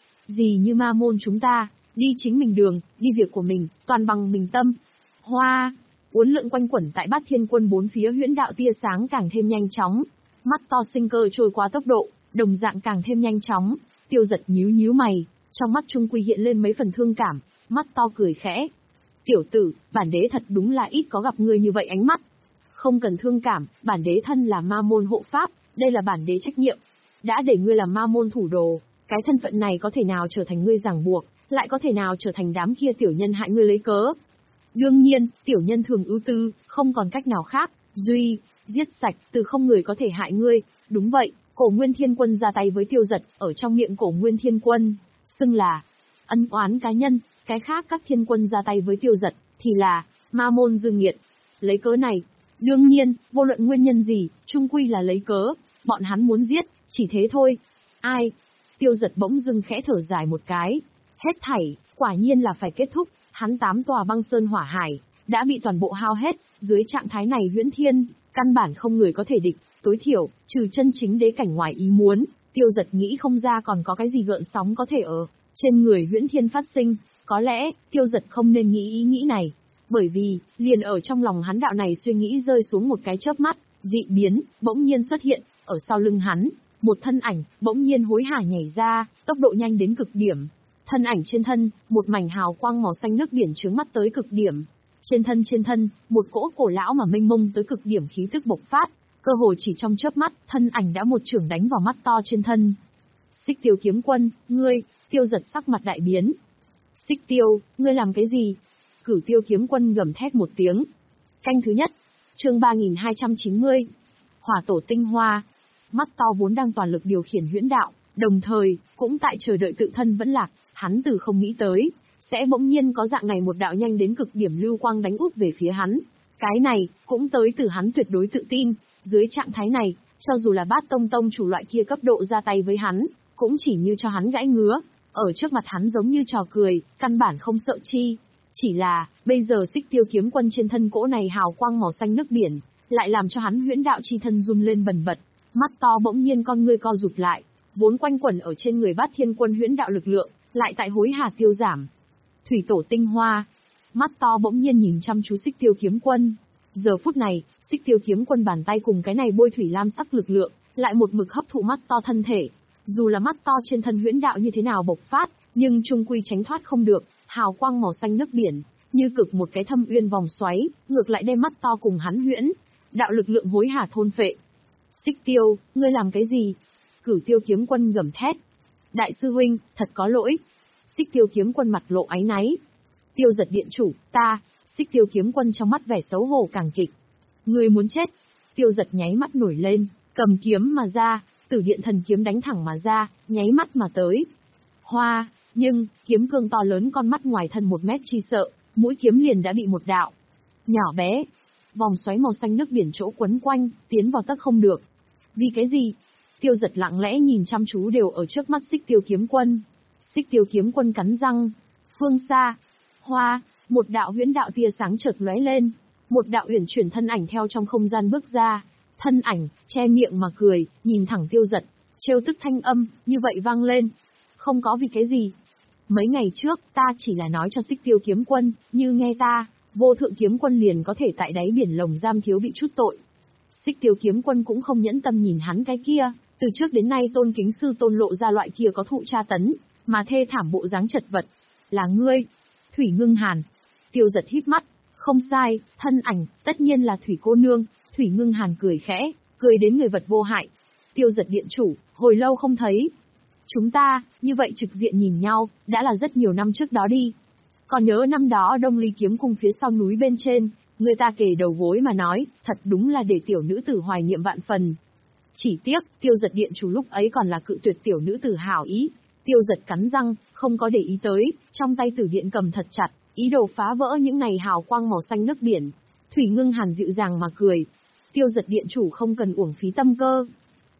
Gì như Ma Môn chúng ta, đi chính mình đường, đi việc của mình, toàn bằng mình tâm. Hoa, uốn lượn quanh quẩn tại Bát Thiên Quân bốn phía huyễn đạo tia sáng càng thêm nhanh chóng. Mắt to sinh cơ trôi qua tốc độ, đồng dạng càng thêm nhanh chóng. Tiêu Giật nhíu nhíu mày, trong mắt trung quy hiện lên mấy phần thương cảm, mắt to cười khẽ. Tiểu tử, bản đế thật đúng là ít có gặp ngươi như vậy ánh mắt. Không cần thương cảm, bản đế thân là Ma Môn hộ pháp, đây là bản đế trách nhiệm. Đã để ngươi làm Ma Môn thủ đồ, cái thân phận này có thể nào trở thành ngươi ràng buộc, lại có thể nào trở thành đám kia tiểu nhân hại ngươi lấy cớ. Đương nhiên, tiểu nhân thường ưu tư, không còn cách nào khác, duy, giết sạch, từ không người có thể hại ngươi. Đúng vậy, Cổ Nguyên Thiên Quân ra tay với Tiêu Giật, ở trong miệng Cổ Nguyên Thiên Quân, xưng là ân oán cá nhân, cái khác các thiên quân ra tay với Tiêu Giật, thì là Ma Môn dương nghiệt. Lấy cớ này, đương nhiên, vô luận nguyên nhân gì, chung quy là lấy cớ, bọn hắn muốn giết, chỉ thế thôi. Ai? Tiêu Giật bỗng dưng khẽ thở dài một cái. Hết thảy, quả nhiên là phải kết thúc, hắn tám tòa băng sơn hỏa hải, đã bị toàn bộ hao hết, dưới trạng thái này huyễn thiên, căn bản không người có thể địch, tối thiểu, trừ chân chính đế cảnh ngoài ý muốn, Tiêu Giật nghĩ không ra còn có cái gì gợn sóng có thể ở trên người huyễn thiên phát sinh, có lẽ, Tiêu Giật không nên nghĩ ý nghĩ này, bởi vì, liền ở trong lòng hắn đạo này suy nghĩ rơi xuống một cái chớp mắt, dị biến, bỗng nhiên xuất hiện, ở sau lưng hắn, một thân ảnh, bỗng nhiên hối hả nhảy ra, tốc độ nhanh đến cực điểm. Thân ảnh trên thân, một mảnh hào quang màu xanh nước biển chướng mắt tới cực điểm. Trên thân trên thân, một cỗ cổ lão mà mênh mông tới cực điểm khí tức bộc phát, cơ hồ chỉ trong chớp mắt, thân ảnh đã một chưởng đánh vào mắt to trên thân. Xích Tiêu kiếm quân, ngươi, Tiêu Giật sắc mặt đại biến. Xích Tiêu, ngươi làm cái gì? Cửu Tiêu kiếm quân gầm thét một tiếng. Canh thứ nhất, chương ba nghìn hai trăm chín mươi. Hỏa tổ tinh hoa. Mắt to vốn đang toàn lực điều khiển huyễn đạo, đồng thời, cũng tại chờ đợi tự thân vẫn lạc, hắn từ không nghĩ tới, sẽ bỗng nhiên có dạng này một đạo nhanh đến cực điểm lưu quang đánh úp về phía hắn. Cái này, cũng tới từ hắn tuyệt đối tự tin, dưới trạng thái này, cho dù là Bát Tông tông chủ loại kia cấp độ ra tay với hắn, cũng chỉ như cho hắn gãy ngứa, ở trước mặt hắn giống như trò cười, căn bản không sợ chi. Chỉ là, bây giờ Xích Tiêu kiếm quân trên thân cỗ này hào quang màu xanh nước biển, lại làm cho hắn huyễn đạo chi thân run lên bần bật, mắt to bỗng nhiên con ngươi co rụt lại, vốn quanh quẩn ở trên người Bát Thiên Quân huyễn đạo lực lượng, lại tại hối hả tiêu giảm. Thủy tổ tinh hoa, mắt to bỗng nhiên nhìn chăm chú Xích Tiêu kiếm quân. Giờ phút này, Xích Tiêu kiếm quân bàn tay cùng cái này bôi thủy lam sắc lực lượng, lại một mực hấp thụ mắt to thân thể. Dù là mắt to trên thân huyễn đạo như thế nào bộc phát, nhưng chung quy tránh thoát không được, hào quang màu xanh nước biển, như cực một cái thâm uyên vòng xoáy, ngược lại đem mắt to cùng hắn huyễn đạo lực lượng hối hả thôn phệ. Xích Tiêu, ngươi làm cái gì? Cửu Tiêu kiếm quân gầm thét. Đại sư huynh, thật có lỗi. Xích Tiêu kiếm quân mặt lộ áy náy. Tiêu Giật điện chủ, ta. Xích Tiêu kiếm quân trong mắt vẻ xấu hổ càng kịch. Ngươi muốn chết. Tiêu Giật nháy mắt nổi lên, cầm kiếm mà ra, Tử Điện thần kiếm đánh thẳng mà ra, nháy mắt mà tới. Hoa, nhưng, kiếm cương to lớn con mắt ngoài thân một mét chi sợ, mũi kiếm liền đã bị một đạo nhỏ bé, vòng xoáy màu xanh nước biển chỗ quấn quanh, tiến vào tất không được. Vì cái gì? Tiêu Giật lặng lẽ nhìn chăm chú đều ở trước mắt Xích Tiêu kiếm quân. Xích Tiêu kiếm quân cắn răng. Phương xa, hoa, một đạo huyễn đạo tia sáng chợt lóe lên, một đạo uyển chuyển thân ảnh theo trong không gian bước ra. Thân ảnh, che miệng mà cười, nhìn thẳng Tiêu Giật, trêu tức thanh âm, như vậy vang lên. Không có vì cái gì. Mấy ngày trước, ta chỉ là nói cho Xích Tiêu kiếm quân, như nghe ta, vô thượng kiếm quân liền có thể tại đáy biển lồng giam thiếu bị chút tội. Xích Tiêu kiếm quân cũng không nhẫn tâm nhìn hắn cái kia, từ trước đến nay tôn kính sư tôn lộ ra loại kia có thụ tra tấn, mà thê thảm bộ dáng chật vật. Là ngươi, Thủy Ngưng Hàn. Tiêu Giật híp mắt, không sai, thân ảnh, tất nhiên là Thủy cô nương. Thủy Ngưng Hàn cười khẽ, cười đến người vật vô hại. Tiêu Giật điện chủ, hồi lâu không thấy. Chúng ta, như vậy trực diện nhìn nhau, đã là rất nhiều năm trước đó đi. Còn nhớ năm đó Đông Ly kiếm cung phía sau núi bên trên, người ta kề đầu gối mà nói, thật đúng là để tiểu nữ tử hoài niệm vạn phần. Chỉ tiếc, Tiêu Giật điện chủ lúc ấy còn là cự tuyệt tiểu nữ tử hảo ý. Tiêu Giật cắn răng, không có để ý tới, trong tay tử điện cầm thật chặt, ý đồ phá vỡ những này hào quang màu xanh nước biển. Thủy Ngưng Hàn dịu dàng mà cười. Tiêu Giật điện chủ không cần uổng phí tâm cơ.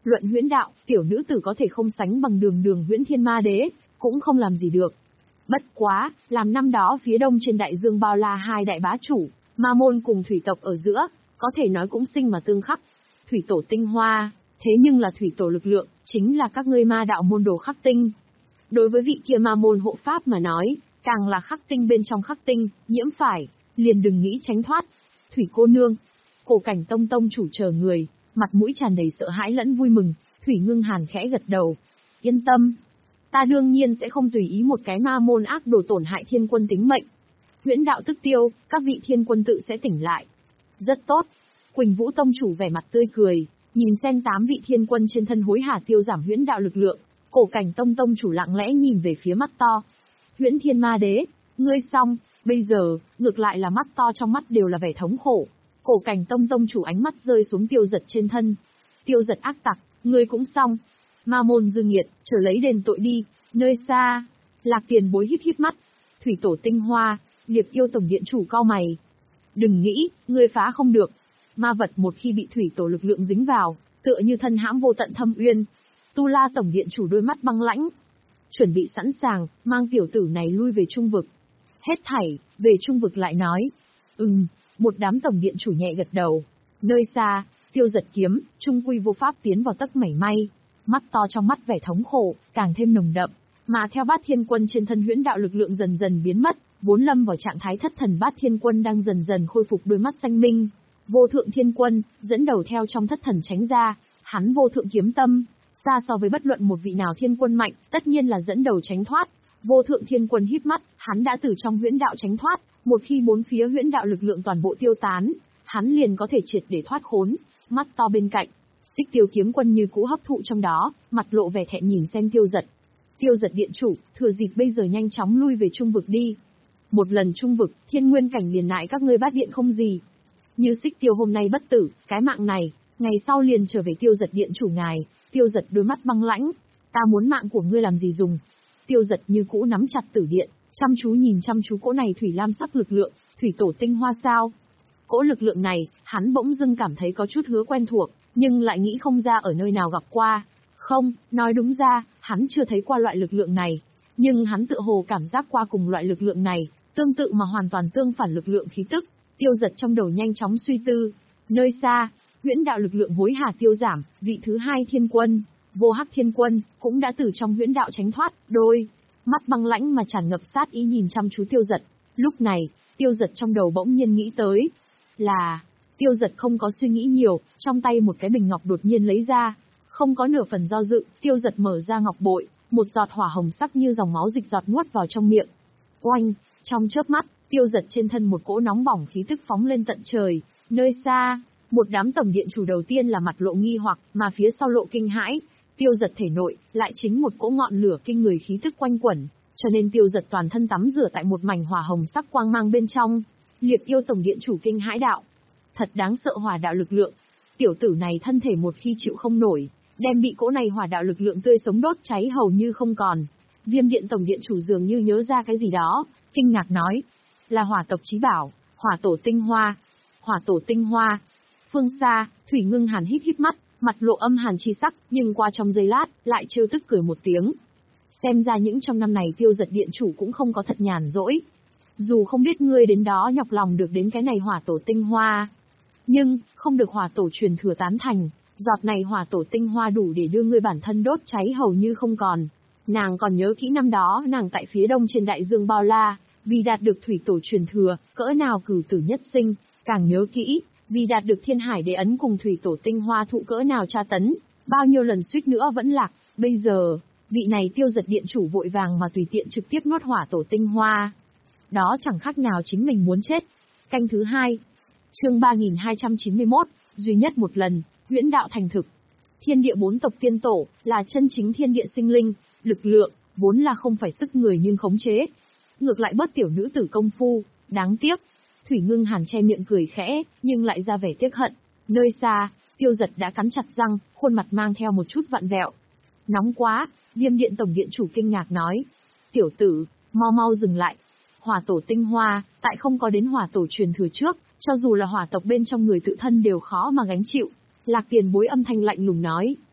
Luận huyễn đạo, tiểu nữ tử có thể không sánh bằng đường đường huyễn thiên ma đế, cũng không làm gì được. Bất quá, làm năm đó phía đông trên đại dương bao la hai đại bá chủ, ma môn cùng thủy tộc ở giữa, có thể nói cũng sinh mà tương khắc. Thủy tổ tinh hoa, thế nhưng là thủy tổ lực lượng, chính là các ngươi ma đạo môn đồ khắc tinh. Đối với vị kia ma môn hộ pháp mà nói, càng là khắc tinh bên trong khắc tinh, nhiễm phải, liền đừng nghĩ tránh thoát. Thủy cô nương, Cổ Cảnh tông tông chủ chờ người, mặt mũi tràn đầy sợ hãi lẫn vui mừng, Thủy Ngưng Hàn khẽ gật đầu. Yên tâm, ta đương nhiên sẽ không tùy ý một cái ma môn ác đồ tổn hại thiên quân tính mệnh. Huyễn đạo tức tiêu, các vị thiên quân tự sẽ tỉnh lại. Rất tốt. Quỳnh Vũ tông chủ vẻ mặt tươi cười, nhìn xem tám vị thiên quân trên thân hối hả tiêu giảm huyễn đạo lực lượng, Cổ Cảnh tông tông chủ lặng lẽ nhìn về phía mắt to. Huyễn thiên ma đế, ngươi xong, bây giờ, ngược lại là mắt to trong mắt đều là vẻ thống khổ. Cổ Cảnh tông tông chủ ánh mắt rơi xuống Tiêu Giật trên thân. Tiêu Giật ác tặc, ngươi cũng xong. Ma môn dư nghiệt, trở lấy đền tội đi. Nơi xa, Lạc Tiền Bối híp híp mắt. Thủy tổ tinh hoa, Liệp Yêu tổng điện chủ cau mày. Đừng nghĩ, ngươi phá không được. Ma vật một khi bị thủy tổ lực lượng dính vào, tựa như thân hãm vô tận thâm uyên. Tu La tổng điện chủ đôi mắt băng lãnh. Chuẩn bị sẵn sàng, mang tiểu tử này lui về trung vực. Hết thảy, về trung vực lại nói. Ừm, một đám tổng điện chủ nhẹ gật đầu. Nơi xa, Tiêu Giật kiếm, trung quy vô pháp tiến vào tấc mảy may. Mắt to trong mắt vẻ thống khổ, càng thêm nồng đậm. Mà theo Bát Thiên Quân trên thân huyễn đạo lực lượng dần dần biến mất, vốn lâm vào trạng thái thất thần Bát Thiên Quân đang dần dần khôi phục đôi mắt xanh minh. Vô Thượng Thiên Quân, dẫn đầu theo trong thất thần tránh ra, hắn vô thượng kiếm tâm, xa so với bất luận một vị nào thiên quân mạnh, tất nhiên là dẫn đầu tránh thoát. Vô Thượng Thiên Quân híp mắt, hắn đã từ trong huyễn đạo tránh thoát, một khi bốn phía huyễn đạo lực lượng toàn bộ tiêu tán, hắn liền có thể triệt để thoát khốn. Mắt to bên cạnh, Xích Tiêu kiếm quân như cũ hấp thụ trong đó, mặt lộ vẻ thẹn nhìn xem Tiêu Giật. Tiêu Giật điện chủ, thừa dịp bây giờ nhanh chóng lui về trung vực đi. Một lần trung vực, thiên nguyên cảnh liền nại các ngươi Bát điện không gì. Như Xích Tiêu hôm nay bất tử, cái mạng này, ngày sau liền trở về. Tiêu Giật điện chủ ngài. Tiêu Giật đôi mắt băng lãnh, ta muốn mạng của ngươi làm gì dùng? Tiêu Giật như cũ nắm chặt tử điện, chăm chú nhìn chăm chú cỗ này thủy lam sắc lực lượng, thủy tổ tinh hoa sao? Cỗ lực lượng này, hắn bỗng dưng cảm thấy có chút hứa quen thuộc, nhưng lại nghĩ không ra ở nơi nào gặp qua. Không, nói đúng ra, hắn chưa thấy qua loại lực lượng này, nhưng hắn tự hồ cảm giác qua cùng loại lực lượng này, tương tự mà hoàn toàn tương phản lực lượng khí tức. Tiêu Giật trong đầu nhanh chóng suy tư. Nơi xa, huyễn đạo lực lượng hối hả tiêu giảm, vị thứ hai thiên quân, Vô Hắc Thiên Quân, cũng đã từ trong huyễn đạo tránh thoát, đôi mắt băng lãnh mà tràn ngập sát ý nhìn chăm chú Tiêu Giật. Lúc này, Tiêu Giật trong đầu bỗng nhiên nghĩ tới, là, Tiêu Giật không có suy nghĩ nhiều, trong tay một cái bình ngọc đột nhiên lấy ra, không có nửa phần do dự, Tiêu Giật mở ra ngọc bội, một giọt hỏa hồng sắc như dòng máu dịch giọt nuốt vào trong miệng. Oanh, trong chớp mắt, Tiêu Giật trên thân một cỗ nóng bỏng khí tức phóng lên tận trời. Nơi xa, một đám tổng điện chủ đầu tiên là mặt lộ nghi hoặc, mà phía sau lộ kinh hãi. Tiêu Giật thể nội lại chính một cỗ ngọn lửa kinh người khí tức quanh quẩn, cho nên Tiêu Giật toàn thân tắm rửa tại một mảnh hỏa hồng sắc quang mang bên trong. Liệp Yêu tổng điện chủ kinh hãi đạo, thật đáng sợ hỏa đạo lực lượng. Tiểu tử này thân thể một khi chịu không nổi, đem bị cỗ này hỏa đạo lực lượng tươi sống đốt cháy hầu như không còn. Viêm điện tổng điện chủ dường như nhớ ra cái gì đó, kinh ngạc nói, là hỏa tộc chí bảo, hỏa tổ tinh hoa. Hỏa tổ tinh hoa. Phương xa, Thủy Ngưng Hàn híp híp mắt, mặt lộ âm hàn chi sắc, nhưng qua trong giây lát, lại trêu tức cười một tiếng. Xem ra những trong năm này Tiêu Giật điện chủ cũng không có thật nhàn rỗi. Dù không biết ngươi đến đó nhọc lòng được đến cái này hỏa tổ tinh hoa, nhưng, không được hỏa tổ truyền thừa tán thành, giọt này hỏa tổ tinh hoa đủ để đưa ngươi bản thân đốt cháy hầu như không còn. Nàng còn nhớ kỹ năm đó nàng tại phía đông trên đại dương bao la, vì đạt được thủy tổ truyền thừa, cỡ nào cửu tử nhất sinh, càng nhớ kỹ, vì đạt được thiên hải đế ấn cùng thủy tổ tinh hoa thụ cỡ nào tra tấn, bao nhiêu lần suýt nữa vẫn lạc. Bây giờ, vị này Tiêu Giật điện chủ vội vàng mà tùy tiện trực tiếp nuốt hỏa tổ tinh hoa. Đó chẳng khác nào chính mình muốn chết. Canh thứ hai, chương ba nghìn hai trăm chín mươi mốt, duy nhất một lần, huyễn đạo thành thực. Thiên địa bốn tộc tiên tổ, là chân chính thiên địa sinh linh, lực lượng, vốn là không phải sức người nhưng khống chế. Ngược lại bớt tiểu nữ tử công phu, đáng tiếc. Thủy Ngưng Hàn che miệng cười khẽ, nhưng lại ra vẻ tiếc hận. Nơi xa, Tiêu Giật đã cắn chặt răng, khuôn mặt mang theo một chút vặn vẹo. Nóng quá, Viêm điện tổng điện chủ kinh ngạc nói. Tiểu tử, mau mau dừng lại. Hỏa tổ tinh hoa, tại không có đến hỏa tổ truyền thừa trước, cho dù là hỏa tộc bên trong người tự thân đều khó mà gánh chịu. Lạc Tiền Bối âm thanh lạnh lùng nói.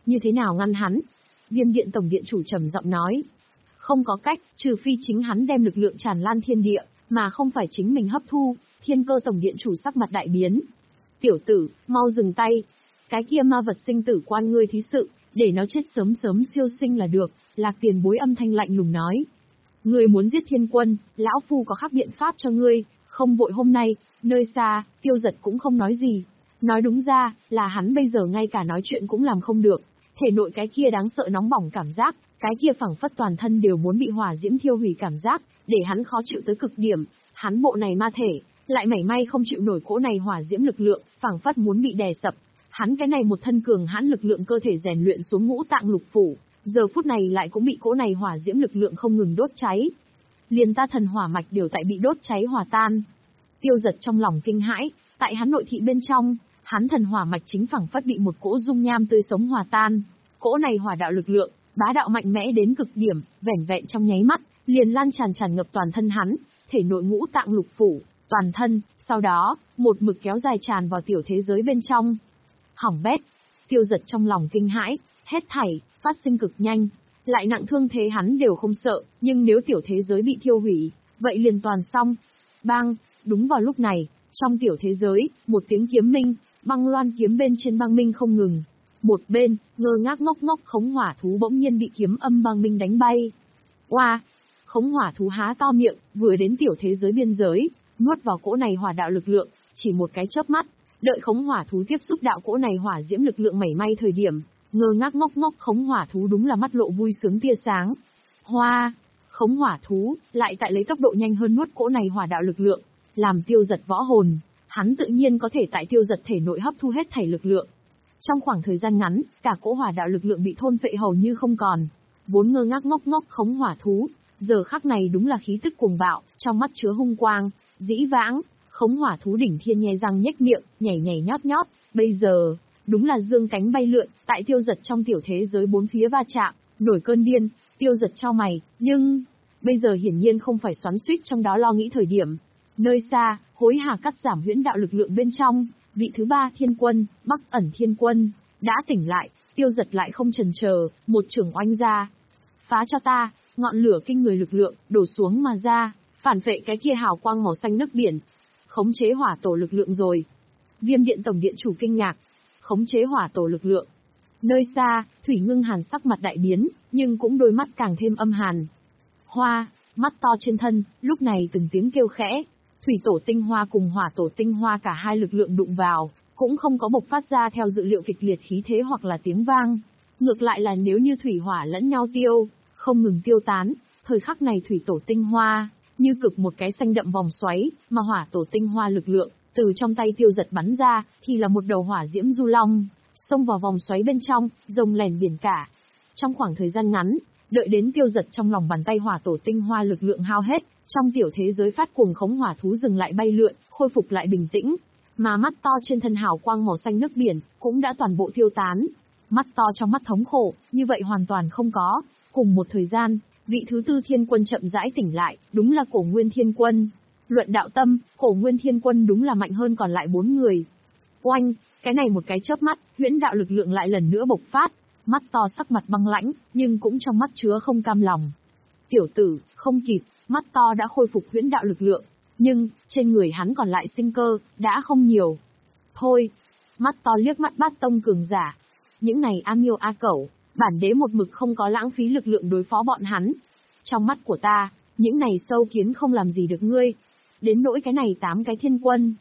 Như thế nào ngăn hắn? Viêm điện tổng điện chủ trầm giọng nói. Không có cách, trừ phi chính hắn đem lực lượng tràn lan thiên địa, mà không phải chính mình hấp thu. Thiên Cơ tổng điện chủ sắc mặt đại biến. Tiểu tử, mau dừng tay. Cái kia ma vật sinh tử quan ngươi thí sự, để nó chết sớm sớm siêu sinh là được. Lạc Tiền Bối âm thanh lạnh lùng nói. Ngươi muốn giết thiên quân, lão phu có khác biện pháp cho ngươi, không vội hôm nay. Nơi xa, Tiêu Giật cũng không nói gì. Nói đúng ra, là hắn bây giờ ngay cả nói chuyện cũng làm không được. Thể nội cái kia đáng sợ nóng bỏng cảm giác, cái kia phảng phất toàn thân đều muốn bị hỏa diễm thiêu hủy cảm giác, để hắn khó chịu tới cực điểm. Hắn bộ này ma thể, lại mảy may không chịu nổi cỗ này hỏa diễm lực lượng, phảng phất muốn bị đè sập. Hắn cái này một thân cường hãn lực lượng cơ thể rèn luyện xuống ngũ tạng lục phủ, giờ phút này lại cũng bị cỗ này hỏa diễm lực lượng không ngừng đốt cháy. Liền ta thần hỏa mạch đều tại bị đốt cháy hòa tan. Tiêu Giật trong lòng kinh hãi, tại hắn nội thị bên trong, hắn thần hỏa mạch chính phảng phất bị một cỗ dung nham tươi sống hòa tan. Cỗ này hỏa đạo lực lượng, bá đạo mạnh mẽ đến cực điểm, vẻn vẹn trong nháy mắt, liền lan tràn tràn ngập toàn thân hắn, thể nội ngũ tạng lục phủ, toàn thân, sau đó, một mực kéo dài tràn vào tiểu thế giới bên trong. Hỏng bét, Tiêu Giật trong lòng kinh hãi, hết thảy, phát sinh cực nhanh, lại nặng thương thế hắn đều không sợ, nhưng nếu tiểu thế giới bị thiêu hủy, vậy liền toàn xong. Bang, đúng vào lúc này, trong tiểu thế giới, một tiếng kiếm minh, băng loan kiếm bên trên băng minh không ngừng. Một bên, ngơ ngác ngốc ngốc khống hỏa thú bỗng nhiên bị kiếm âm băng minh đánh bay. Oa! Khống hỏa thú há to miệng, vừa đến tiểu thế giới biên giới, nuốt vào cỗ này hỏa đạo lực lượng, chỉ một cái chớp mắt, đợi khống hỏa thú tiếp xúc đạo cỗ này hỏa diễm lực lượng mảy may thời điểm, ngơ ngác ngốc ngốc khống hỏa thú đúng là mắt lộ vui sướng tia sáng. Hoa! Khống hỏa thú, lại tại lấy tốc độ nhanh hơn nuốt cỗ này hỏa đạo lực lượng, làm Tiêu Giật võ hồn, hắn tự nhiên có thể tại Tiêu Giật thể nội hấp thu hết thảy lực lượng. Trong khoảng thời gian ngắn, cả cỗ hỏa đạo lực lượng bị thôn phệ hầu như không còn. Vốn ngơ ngác ngốc ngốc khống hỏa thú, giờ khắc này đúng là khí tức cuồng bạo, trong mắt chứa hung quang, dĩ vãng, khống hỏa thú đỉnh thiên nhe răng nhếch miệng, nhảy nhảy nhót nhót, bây giờ, đúng là dương cánh bay lượn, tại Tiêu Giật trong tiểu thế giới bốn phía va chạm, nổi cơn điên. Tiêu Giật chau mày, nhưng bây giờ hiển nhiên không phải xoắn xuýt trong đó lo nghĩ thời điểm. Nơi xa, hối hà cắt giảm huyễn đạo lực lượng bên trong, vị thứ ba thiên quân, Bắc ẩn thiên quân, đã tỉnh lại. Tiêu Giật lại không chần chờ, một trường oanh ra. Phá cho ta, ngọn lửa kinh người lực lượng, đổ xuống mà ra, phản phệ cái kia hào quang màu xanh nước biển. Khống chế hỏa tổ lực lượng rồi. Viêm điện tổng điện chủ kinh ngạc. Khống chế hỏa tổ lực lượng. Nơi xa, Thủy Ngưng Hàn sắc mặt đại biến, nhưng cũng đôi mắt càng thêm âm hàn. Hoa, mắt to trên thân, lúc này từng tiếng kêu khẽ. Thủy tổ tinh hoa cùng hỏa tổ tinh hoa cả hai lực lượng đụng vào, cũng không có bộc phát ra theo dự liệu kịch liệt khí thế hoặc là tiếng vang. Ngược lại là nếu như thủy hỏa lẫn nhau tiêu, không ngừng tiêu tán, thời khắc này thủy tổ tinh hoa, như cực một cái xanh đậm vòng xoáy, mà hỏa tổ tinh hoa lực lượng, từ trong tay Tiêu Giật bắn ra, thì là một đầu hỏa diễm du long, xông vào vòng xoáy bên trong, rồng lèn biển cả. Trong khoảng thời gian ngắn, đợi đến Tiêu Giật trong lòng bàn tay hỏa tổ tinh hoa lực lượng hao hết, trong tiểu thế giới phát cuồng khống hỏa thú dừng lại bay lượn, khôi phục lại bình tĩnh, mà mắt to trên thân hào quang màu xanh nước biển cũng đã toàn bộ tiêu tán. Mắt to trong mắt thống khổ, như vậy hoàn toàn không có. Cùng một thời gian, vị thứ tư thiên quân chậm rãi tỉnh lại, đúng là Cổ Nguyên Thiên Quân. Luận đạo tâm, Cổ Nguyên Thiên Quân đúng là mạnh hơn còn lại bốn người. Oanh, cái này một cái chớp mắt, huyễn đạo lực lượng lại lần nữa bộc phát. Mắt to sắc mặt băng lãnh, nhưng cũng trong mắt chứa không cam lòng. Tiểu tử, không kịp, mắt to đã khôi phục huyễn đạo lực lượng, nhưng trên người hắn còn lại sinh cơ đã không nhiều. Thôi, mắt to liếc mắt Bát Tông cường giả. Những này a miêu a cẩu, bản đế một mực không có lãng phí lực lượng đối phó bọn hắn. Trong mắt của ta, những này sâu kiến không làm gì được ngươi. Đến nỗi cái này tám cái thiên quân.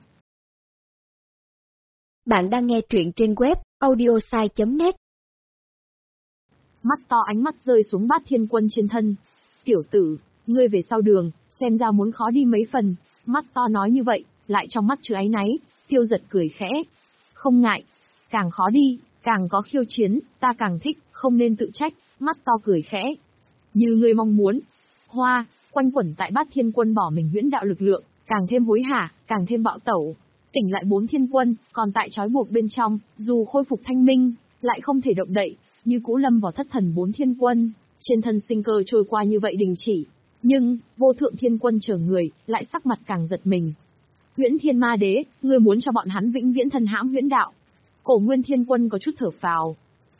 Bạn đang nghe truyện trên web audiosai chấm net. Mắt to ánh mắt rơi xuống Bát Thiên Quân trên thân. Tiểu tử, ngươi về sau đường, xem ra muốn khó đi mấy phần. Mắt to nói như vậy, lại trong mắt chứa áy náy. Tiêu Giật cười khẽ. Không ngại, càng khó đi, càng có khiêu chiến, ta càng thích, không nên tự trách. Mắt to cười khẽ. Như ngươi mong muốn. Hoa, quanh quẩn tại Bát Thiên Quân bỏ mình huyễn đạo lực lượng, càng thêm hối hả, càng thêm bạo tẩu. Tỉnh lại bốn thiên quân, còn tại trói buộc bên trong, dù khôi phục thanh minh, lại không thể động đậy, như cũ lâm vào thất thần bốn thiên quân, trên thân sinh cơ trôi qua như vậy đình chỉ. Nhưng, vô thượng thiên quân chờ người, lại sắc mặt càng giật mình. Huyễn Thiên Ma Đế, ngươi muốn cho bọn hắn vĩnh viễn thân hãm huyễn đạo. Cổ Nguyên Thiên Quân có chút thở phào.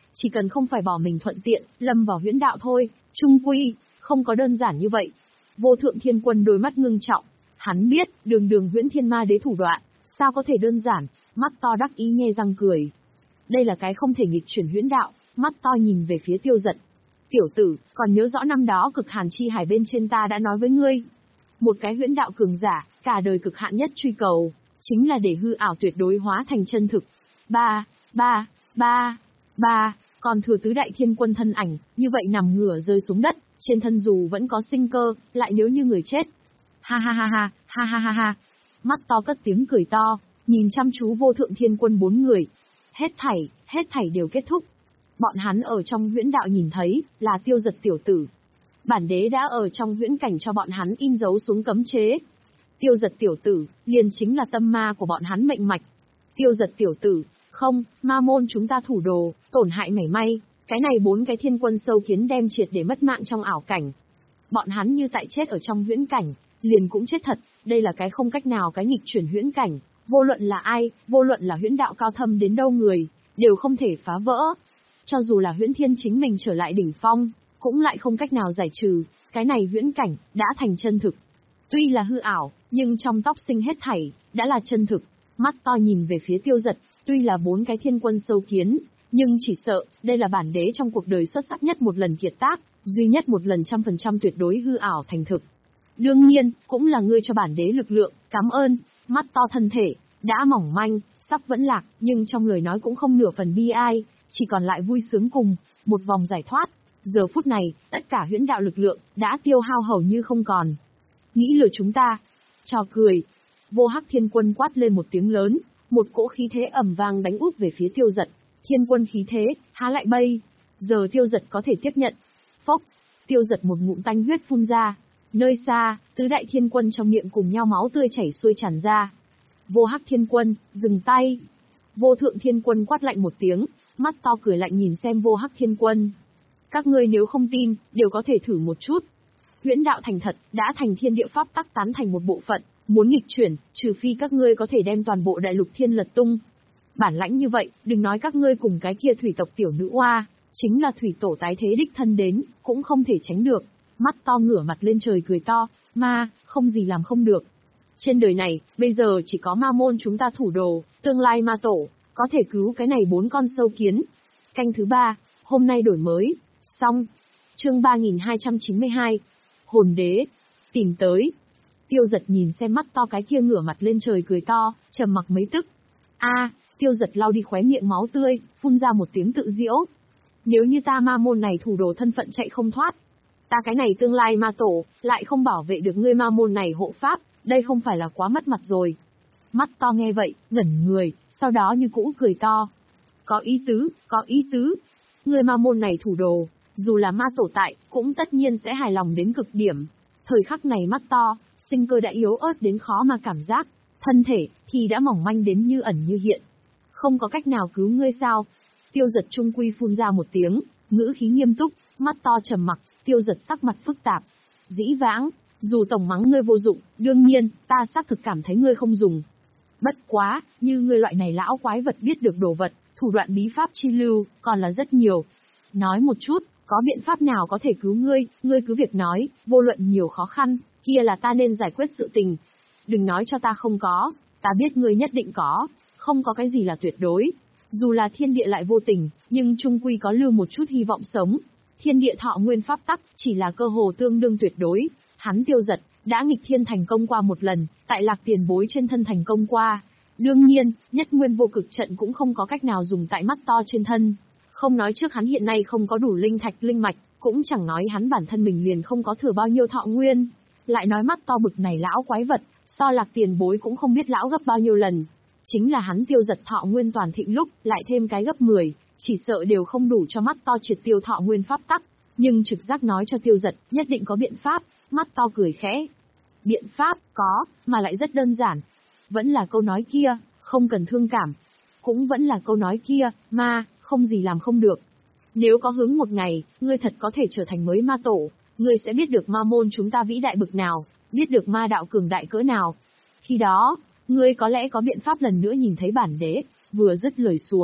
chỉ cần không phải bỏ mình thuận tiện, lâm vào huyễn đạo thôi, chung quy, không có đơn giản như vậy. Vô Thượng Thiên Quân đôi mắt ngưng trọng, hắn biết, đường đường huyễn thiên ma đế thủ đoạn, sao có thể đơn giản, mắt to đắc ý nhe răng cười. Đây là cái không thể nghịch chuyển huyễn đạo, mắt to nhìn về phía Tiêu Dật. Tiểu tử, còn nhớ rõ năm đó cực hàn chi hải bên trên ta đã nói với ngươi. Một cái huyễn đạo cường giả, cả đời cực hạn nhất truy cầu, chính là để hư ảo tuyệt đối hóa thành chân thực. Ba, ba, ba, ba, còn thừa tứ đại thiên quân thân ảnh, như vậy nằm ngửa rơi xuống đất, trên thân dù vẫn có sinh cơ, lại nếu như người chết. Ha ha ha ha, ha ha ha ha. Mắt to cất tiếng cười to, nhìn chăm chú Vô Thượng Thiên Quân bốn người. Hết thảy, hết thảy đều kết thúc. Bọn hắn ở trong huyễn đạo nhìn thấy, là Tiêu Dật tiểu tử. Bản đế đã ở trong huyễn cảnh cho bọn hắn in dấu xuống cấm chế. Tiêu Dật tiểu tử, liền chính là tâm ma của bọn hắn mệnh mạch. Tiêu Dật tiểu tử, không, ma môn chúng ta thủ đồ, tổn hại mảy may, cái này bốn cái thiên quân sâu kiến đem triệt để mất mạng trong ảo cảnh. Bọn hắn như tại chết ở trong huyễn cảnh, liền cũng chết thật, đây là cái không cách nào cái nghịch chuyển huyễn cảnh, vô luận là ai, vô luận là huyễn đạo cao thâm đến đâu người, đều không thể phá vỡ. Cho dù là huyễn thiên chính mình trở lại đỉnh phong, cũng lại không cách nào giải trừ, cái này huyễn cảnh, đã thành chân thực. Tuy là hư ảo, nhưng trong tóc sinh hết thảy, đã là chân thực. Mắt to nhìn về phía Tiêu Dật, tuy là bốn cái thiên quân sâu kiến, nhưng chỉ sợ, đây là bản đế trong cuộc đời xuất sắc nhất một lần kiệt tác, duy nhất một lần trăm phần trăm tuyệt đối hư ảo thành thực. Đương nhiên, cũng là ngươi cho bản đế lực lượng, cảm ơn. Mắt to thân thể, đã mỏng manh, sắp vẫn lạc, nhưng trong lời nói cũng không nửa phần bi ai, chỉ còn lại vui sướng cùng, một vòng giải thoát. Giờ phút này, tất cả huyễn đạo lực lượng, đã tiêu hao hầu như không còn. Nghĩ lừa chúng ta. Trò cười. Vô Hắc Thiên Quân quát lên một tiếng lớn, một cỗ khí thế ầm vang đánh úp về phía Tiêu Dật. Thiên quân khí thế, há lại bây. Giờ Tiêu Dật có thể tiếp nhận. Phốc. Tiêu Dật một ngụm tanh huyết phun ra. Nơi xa, tứ đại thiên quân trong miệng cùng nhau máu tươi chảy xuôi tràn ra. Vô Hắc Thiên Quân, dừng tay. Vô Thượng Thiên Quân quát lạnh một tiếng, mắt to cười lạnh nhìn xem Vô Hắc Thiên Quân. Các ngươi nếu không tin, đều có thể thử một chút. Huyễn đạo thành thật, đã thành thiên địa pháp tắc tán thành một bộ phận, muốn nghịch chuyển, trừ phi các ngươi có thể đem toàn bộ đại lục thiên lật tung. Bản lãnh như vậy, đừng nói các ngươi cùng cái kia thủy tộc tiểu nữ oa, chính là thủy tổ tái thế đích thân đến, cũng không thể tránh được. Mắt to ngửa mặt lên trời cười to, ma, không gì làm không được. Trên đời này, bây giờ chỉ có ma môn chúng ta thủ đồ, tương lai ma tổ, có thể cứu cái này bốn con sâu kiến. Canh thứ ba, hôm nay đổi mới, xong. Chương ba nghìn hai trăm chín mươi hai, hồn đế, tìm tới. Tiêu Dật nhìn xem mắt to cái kia ngửa mặt lên trời cười to, trầm mặc mấy tức. A, Tiêu Dật lau đi khóe miệng máu tươi, phun ra một tiếng tự giễu. Nếu như ta ma môn này thủ đồ thân phận chạy không thoát, ta cái này tương lai ma tổ, lại không bảo vệ được ngươi ma môn này hộ pháp, đây không phải là quá mất mặt rồi. Mắt to nghe vậy, ngẩn người, sau đó như cũ cười to. Có ý tứ, có ý tứ. Ngươi ma môn này thủ đồ, dù là ma tổ tại, cũng tất nhiên sẽ hài lòng đến cực điểm. Thời khắc này mắt to, sinh cơ đã yếu ớt đến khó mà cảm giác, thân thể thì đã mỏng manh đến như ẩn như hiện. Không có cách nào cứu ngươi sao? Tiêu Dật trung quy phun ra một tiếng, ngữ khí nghiêm túc, mắt to trầm mặc. Tiêu Dật sắc mặt phức tạp. Dĩ vãng, dù tổng mắng ngươi vô dụng, đương nhiên, ta xác thực cảm thấy ngươi không dùng. Bất quá, như ngươi loại này lão quái vật biết được đồ vật, thủ đoạn bí pháp chi lưu, còn là rất nhiều. Nói một chút, có biện pháp nào có thể cứu ngươi, ngươi cứ việc nói, vô luận nhiều khó khăn, kia là ta nên giải quyết sự tình. Đừng nói cho ta không có, ta biết ngươi nhất định có, không có cái gì là tuyệt đối. Dù là thiên địa lại vô tình, nhưng chung quy có lưu một chút hy vọng sống. Thiên địa thọ nguyên pháp tắc, chỉ là cơ hồ tương đương tuyệt đối. Hắn Tiêu Dật, đã nghịch thiên thành công qua một lần, tại Lạc Tiền Bối trên thân thành công qua. Đương nhiên, nhất nguyên vô cực trận cũng không có cách nào dùng tại mắt to trên thân. Không nói trước hắn hiện nay không có đủ linh thạch linh mạch, cũng chẳng nói hắn bản thân mình liền không có thừa bao nhiêu thọ nguyên. Lại nói mắt to bực này lão quái vật, so Lạc Tiền Bối cũng không biết lão gấp bao nhiêu lần. Chính là hắn Tiêu Dật thọ nguyên toàn thịnh lúc, lại thêm cái gấp mười, chỉ sợ đều không đủ cho mắt to triệt tiêu thọ nguyên pháp tắc. Nhưng trực giác nói cho Tiêu Dật, nhất định có biện pháp, mắt to cười khẽ. Biện pháp, có, mà lại rất đơn giản. Vẫn là câu nói kia, không cần thương cảm. Cũng vẫn là câu nói kia, ma, không gì làm không được. Nếu có hướng một ngày, ngươi thật có thể trở thành mới ma tổ, ngươi sẽ biết được ma môn chúng ta vĩ đại bực nào, biết được ma đạo cường đại cỡ nào. Khi đó, ngươi có lẽ có biện pháp lần nữa nhìn thấy bản đế. Vừa dứt lời xuống,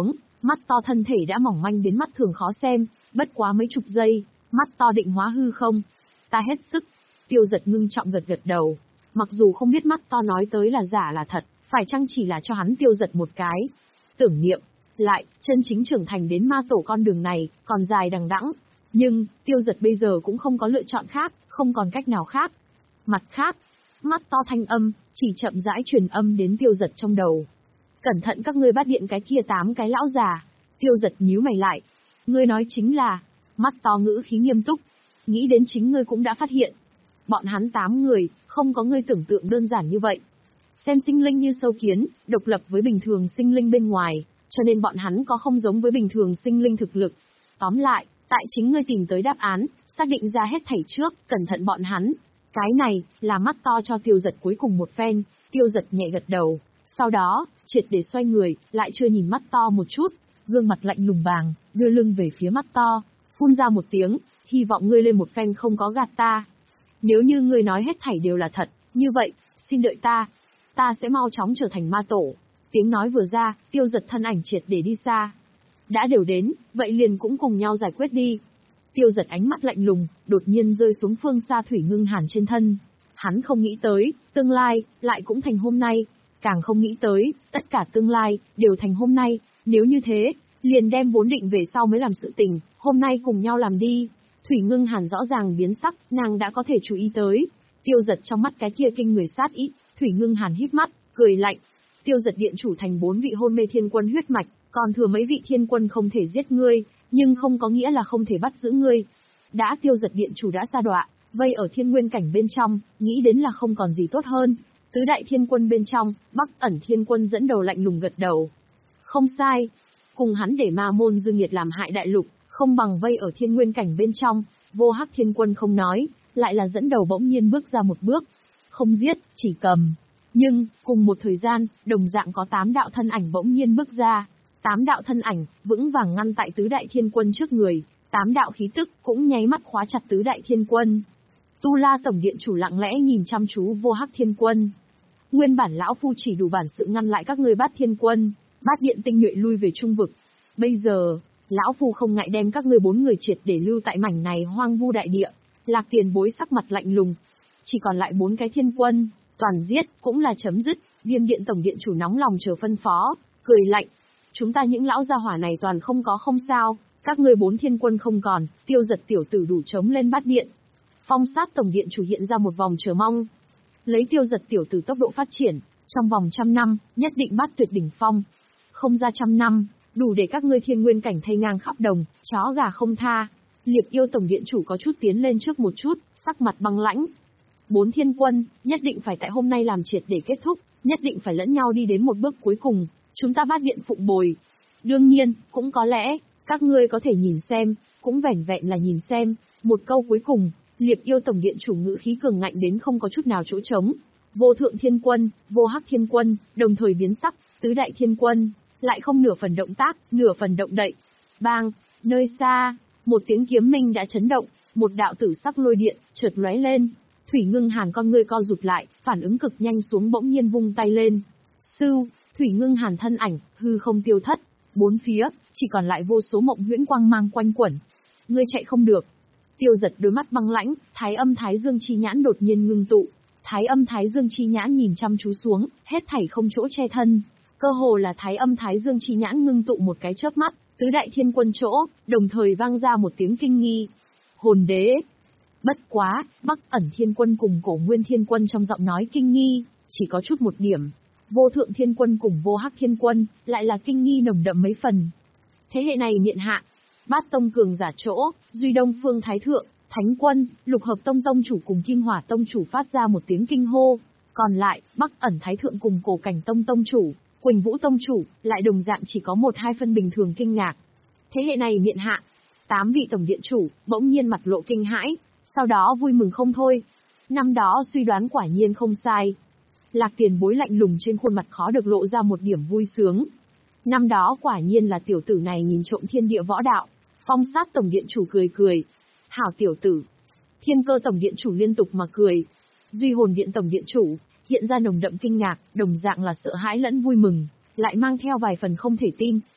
Mắt to thân thể đã mỏng manh đến mắt thường khó xem, bất quá mấy chục giây, mắt to định hóa hư không. Ta hết sức. Tiêu Giật ngưng trọng gật gật đầu. Mặc dù không biết mắt to nói tới là giả là thật, phải chăng chỉ là cho hắn Tiêu Giật một cái tưởng niệm. Lại, chân chính trưởng thành đến ma tổ con đường này, còn dài đằng đẵng. Nhưng, Tiêu Giật bây giờ cũng không có lựa chọn khác, không còn cách nào khác. Mặt khác, mắt to thanh âm, chỉ chậm rãi truyền âm đến Tiêu Giật trong đầu. Cẩn thận các ngươi bắt điện cái kia tám cái lão già. Tiêu Giật nhíu mày lại. Ngươi nói chính là, mắt to ngữ khí nghiêm túc. Nghĩ đến chính ngươi cũng đã phát hiện. Bọn hắn tám người, không có ngươi tưởng tượng đơn giản như vậy. Xem sinh linh như sâu kiến, độc lập với bình thường sinh linh bên ngoài, cho nên bọn hắn có không giống với bình thường sinh linh thực lực. Tóm lại, tại chính ngươi tìm tới đáp án, xác định ra hết thảy trước, cẩn thận bọn hắn. Cái này, là mắt to cho Tiêu Giật cuối cùng một phen. Tiêu Giật nhẹ gật đầu. Sau đó, triệt để xoay người, lại chưa nhìn mắt to một chút, gương mặt lạnh lùng bàng, đưa lưng về phía mắt to, phun ra một tiếng, hy vọng ngươi lên một phen không có gạt ta. Nếu như ngươi nói hết thảy đều là thật, như vậy, xin đợi ta, ta sẽ mau chóng trở thành ma tổ. Tiếng nói vừa ra, Tiêu Giật thân ảnh triệt để đi xa. Đã đều đến, vậy liền cũng cùng nhau giải quyết đi. Tiêu Giật ánh mắt lạnh lùng, đột nhiên rơi xuống phương xa Thủy Ngưng Hàn trên thân. Hắn không nghĩ tới, tương lai, lại cũng thành hôm nay. Càng không nghĩ tới, tất cả tương lai, đều thành hôm nay. Nếu như thế, liền đem vốn định về sau mới làm sự tình, hôm nay cùng nhau làm đi. Thủy Ngưng Hàn rõ ràng biến sắc, nàng đã có thể chú ý tới. Tiêu Giật trong mắt cái kia kinh người sát ý, Thủy Ngưng Hàn híp mắt, cười lạnh. Tiêu Giật điện chủ thành bốn vị hôn mê thiên quân huyết mạch, còn thừa mấy vị thiên quân không thể giết ngươi, nhưng không có nghĩa là không thể bắt giữ ngươi. Đã Tiêu Giật điện chủ đã sa đọa, vây ở thiên nguyên cảnh bên trong, nghĩ đến là không còn gì tốt hơn. Tứ đại thiên quân bên trong, Bắc Ẩn thiên quân dẫn đầu lạnh lùng gật đầu. Không sai, cùng hắn để ma môn dương nghiệt làm hại đại lục, không bằng vây ở thiên nguyên cảnh bên trong. Vô Hắc thiên quân không nói, lại là dẫn đầu bỗng nhiên bước ra một bước. Không giết, chỉ cầm. Nhưng, cùng một thời gian, đồng dạng có tám đạo thân ảnh bỗng nhiên bước ra. Tám đạo thân ảnh, vững vàng ngăn tại tứ đại thiên quân trước người. Tám đạo khí tức, cũng nháy mắt khóa chặt tứ đại thiên quân. Tu La Tổng Điện chủ lặng lẽ nhìn chăm chú Vô Hắc thiên quân. Nguyên bản lão phu chỉ đủ bản sự ngăn lại các ngươi Bát thiên quân, Bát điện tinh nhuệ lui về trung vực. Bây giờ, lão phu không ngại đem các ngươi bốn người triệt để lưu tại mảnh này hoang vu đại địa. Lạc Tiền Bối sắc mặt lạnh lùng. Chỉ còn lại bốn cái thiên quân, toàn giết, cũng là chấm dứt. Viêm điện tổng điện chủ nóng lòng chờ phân phó, cười lạnh. Chúng ta những lão gia hỏa này toàn không có không sao, các ngươi bốn thiên quân không còn, Tiêu Giật tiểu tử đủ chống lên Bát điện. Phong Sát tổng điện chủ hiện ra một vòng chờ mong. Lấy Tiêu Giật tiểu tử tốc độ phát triển, trong vòng trăm năm, nhất định bắt tuyệt đỉnh phong. Không ra trăm năm, đủ để các ngươi thiên nguyên cảnh thay ngang khắp đồng, chó gà không tha. Liệp Yêu tổng điện chủ có chút tiến lên trước một chút, sắc mặt băng lãnh. Bốn thiên quân, nhất định phải tại hôm nay làm triệt để kết thúc, nhất định phải lẫn nhau đi đến một bước cuối cùng, chúng ta Bát điện phụng bồi. Đương nhiên, cũng có lẽ, các ngươi có thể nhìn xem, cũng vẻn vẹn là nhìn xem, một câu cuối cùng, Liệp Yêu tổng điện chủ ngữ khí cường ngạnh đến không có chút nào chỗ trống. Vô Thượng thiên quân, Vô Hắc thiên quân, đồng thời biến sắc, tứ đại thiên quân, lại không nửa phần động tác, nửa phần động đậy. Bang, nơi xa, một tiếng kiếm minh đã chấn động, một đạo tử sắc lôi điện chợt lóe lên. Thủy Ngưng Hàn con ngươi co rụt lại, phản ứng cực nhanh xuống bỗng nhiên vung tay lên. Sưu, Thủy Ngưng Hàn thân ảnh hư không tiêu thất, bốn phía chỉ còn lại vô số mộng huyễn quang mang quanh quẩn. Ngươi chạy không được. Tiêu Giật đôi mắt băng lãnh, Thái Âm Thái Dương chi nhãn đột nhiên ngưng tụ. Thái Âm Thái Dương chi nhãn nhìn chăm chú xuống, hết thảy không chỗ che thân. Cơ hồ là Thái Âm Thái Dương chi nhãn ngưng tụ một cái chớp mắt, tứ đại thiên quân chỗ, đồng thời vang ra một tiếng kinh nghi. Hồn đế. Bất quá, Bắc Ẩn thiên quân cùng Cổ Nguyên thiên quân trong giọng nói kinh nghi, chỉ có chút một điểm. Vô Thượng thiên quân cùng Vô Hắc thiên quân, lại là kinh nghi nồng đậm mấy phần. Thế hệ này miện hạ, Bát tông cường giả chỗ, Duy Đông Phương Thái Thượng, Thánh quân, Lục Hợp tông tông chủ cùng Kim Hỏa tông chủ phát ra một tiếng kinh hô. Còn lại, Bắc Ẩn Thái Thượng cùng Cổ Cảnh tông tông chủ, Quỳnh Vũ tông chủ, lại đồng dạng chỉ có một hai phân bình thường kinh ngạc. Thế hệ này miện hạ, tám vị tổng điện chủ, bỗng nhiên mặt lộ kinh hãi, sau đó vui mừng không thôi. Năm đó suy đoán quả nhiên không sai. Lạc Tiền Bối lạnh lùng trên khuôn mặt khó được lộ ra một điểm vui sướng. Năm đó quả nhiên là tiểu tử này nhìn trộm thiên địa võ đạo. Phong Sát tổng điện chủ cười cười. Hảo tiểu tử. Thiên Cơ tổng điện chủ liên tục mà cười. Duy Hồn điện tổng điện chủ, hiện ra nồng đậm kinh ngạc, đồng dạng là sợ hãi lẫn vui mừng, lại mang theo vài phần không thể tin.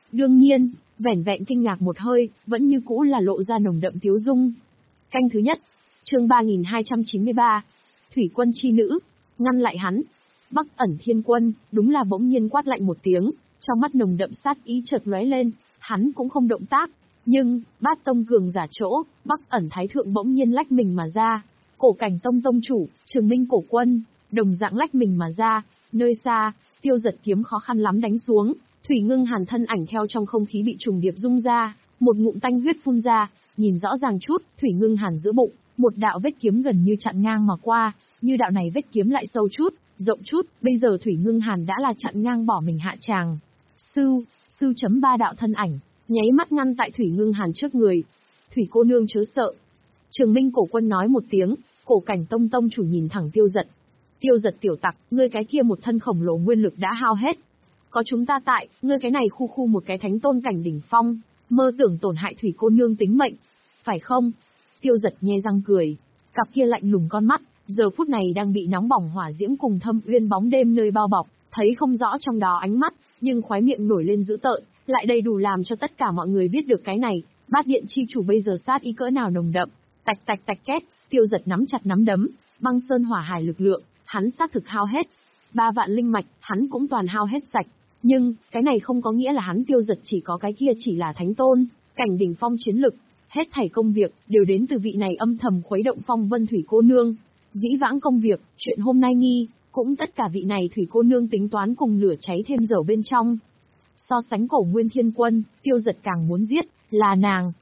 Đương nhiên, vẻn vẹn kinh ngạc một hơi, vẫn như cũ là lộ ra nồng đậm tiếu dung. Canh thứ nhất, chương ba nghìn hai trăm chín mươi ba, Thủy quân chi nữ, ngăn lại hắn. Bắc Ẩn Thiên Quân, đúng là bỗng nhiên quát lạnh một tiếng, trong mắt nồng đậm sát ý chợt lóe lên, hắn cũng không động tác. Nhưng, Bát Tông cường giả chỗ, Bắc Ẩn Thái Thượng bỗng nhiên lách mình mà ra. Cổ Cảnh Tông Tông chủ, Trường Minh Cổ Quân, đồng dạng lách mình mà ra. Nơi xa, Tiêu Giật kiếm khó khăn lắm đánh xuống, Thủy Ngưng Hàn thân ảnh theo trong không khí bị trùng điệp rung ra, một ngụm tanh huyết phun ra, nhìn rõ ràng chút, Thủy Ngưng Hàn giữa bụng, một đạo vết kiếm gần như chặn ngang mà qua, như đạo này vết kiếm lại sâu chút, rộng chút, bây giờ Thủy Ngưng Hàn đã là chặn ngang bỏ mình hạ tràng. Sư, sư chấm ba đạo thân ảnh, nháy mắt ngăn tại Thủy Ngưng Hàn trước người. Thủy cô nương chớ sợ. Trường Minh Cổ Quân nói một tiếng, Cổ Cảnh Tông Tông chủ nhìn thẳng Tiêu Giật. Tiêu Giật tiểu tặc, ngươi cái kia một thân khổng lồ nguyên lực đã hao hết. Có chúng ta tại, ngươi cái này khu khu một cái thánh tôn cảnh đỉnh phong, mơ tưởng tổn hại Thủy cô nương tính mệnh. Phải không? Tiêu Giật nhe răng cười, cặp kia lạnh lùng con mắt, giờ phút này đang bị nóng bỏng hỏa diễm cùng thâm uyên bóng đêm nơi bao bọc, thấy không rõ trong đó ánh mắt, nhưng khóe miệng nổi lên dữ tợn, lại đầy đủ làm cho tất cả mọi người biết được cái này, Bát Điện chi chủ bây giờ sát ý cỡ nào nồng đậm. Tạch tạch tạch két, Tiêu Giật nắm chặt nắm đấm, băng sơn hỏa hải lực lượng, hắn xác thực hao hết. Ba vạn linh mạch, hắn cũng toàn hao hết sạch. Nhưng, cái này không có nghĩa là hắn Tiêu Giật chỉ có cái kia chỉ là thánh tôn, cảnh đỉnh phong chiến lực. Hết thảy công việc, đều đến từ vị này âm thầm khuấy động phong vân Thủy cô nương. Dĩ vãng công việc, chuyện hôm nay nghi, cũng tất cả vị này Thủy cô nương tính toán cùng lửa cháy thêm dầu bên trong. So sánh Cổ Nguyên Thiên Quân, Tiêu Giật càng muốn giết, là nàng.